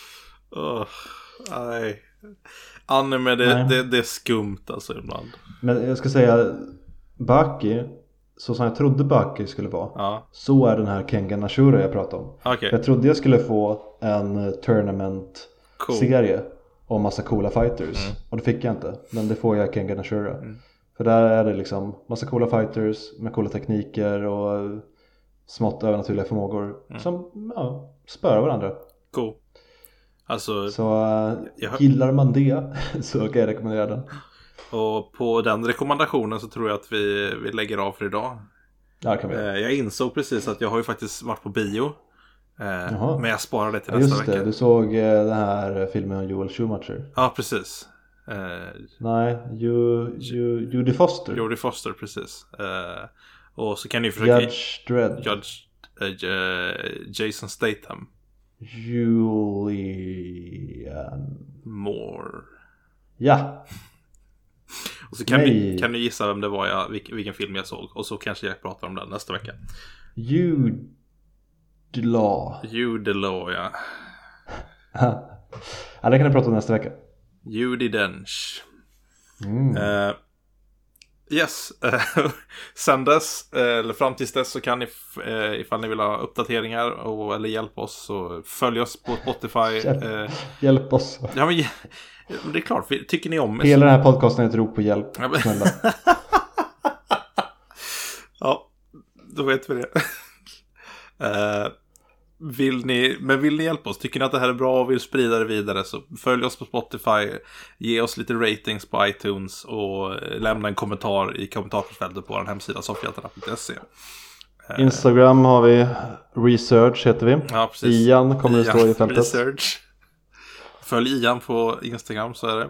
Nej. Anime, det är skumt alltså ibland. Men jag ska säga, Bucky, så som jag trodde Bucky skulle vara, så är den här Kengan Ashura jag pratade om. Jag trodde jag skulle få en tournament-serie om massa coola fighters. Och det fick jag inte. Men det får jag Kengan Ashura. För där är det liksom massa coola fighters med coola tekniker och smått övernaturliga förmågor som spöar varandra. Cool. Alltså, så gillar man det så kan jag rekommendera den. Och på den rekommendationen så tror jag att vi lägger av för idag. Ja, kan vi. Jag insåg precis att jag har ju faktiskt varit på bio. Men jag sparar det till nästa vecka. Just det, du såg den här filmen om Joel Schumacher. Ja, precis. Nej, Jodie Foster. Jodie Foster, precis. Och så kan ni försöka... Judge Dredd. Jason Statham. Julian Moore. Ja. Och så kan ni gissa vem det var vilken film jag såg. Och så kanske jag pratar om den nästa vecka. Jude Law, ja. Ja, det kan jag prata om nästa vecka. Judi Dench. Yes. Sen dess, eller fram tills dess, så kan ni, ifall ni vill ha uppdateringar eller hjälpa oss, så följ oss på Spotify. Hjälp oss. Ja, men det är klart, tycker ni om hela den här podcasten är ett rop på hjälp. Snälla. Ja, då vet vi det. Vill ni hjälpa oss? Tycker ni att det här är bra och vill sprida det vidare, så följ oss på Spotify, ge oss lite ratings på iTunes och lämna en kommentar i kommentarsfältet på vår hemsida soffhjältarna.se. Instagram har vi Research, heter vi. Ja, precis. Ian kommer att stå i fältet. Research. Följ Ian på Instagram, så är det.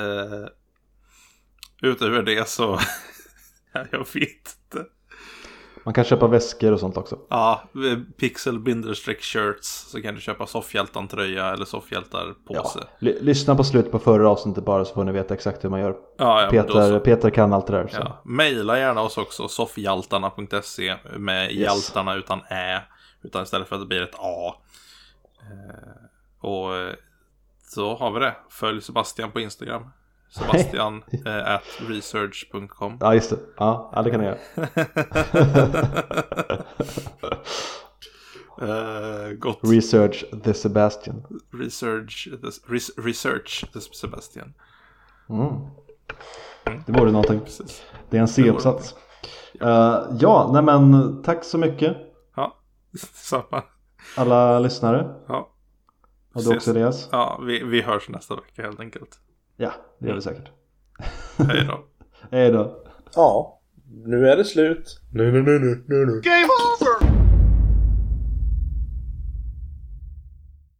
Utöver det så jag vet inte. Man kan köpa väskor och sånt också. Ja, Pixel Binderstreck Shirts. Så kan du köpa Soffhjältan-tröja eller Soffhjältar-påse. Lyssna på slutet på förra avsnittet bara så får ni veta exakt hur man gör. Peter kan allt det där. Så. Ja. Maila gärna oss också, soffhjaltarna.se med hjältarna utan ä. Utan istället för att det blir ett A. Och så har vi det. Följ Sebastian på Instagram. Sebastian @research.com. Ja, just det. Ja, det kan jag göra. Gott. Research the Sebastian. Research the Sebastian. Det vore någonting. Precis. Det är en C-uppsats. Ja, nej men tack så mycket. Ja, samma. Alla lyssnare. Ja. Och du också, Elias. Ja, vi hörs nästa vecka helt enkelt. Ja, det gör vi säkert. Hej då. Hej då. Ja, nu är det slut. Nu. Game on!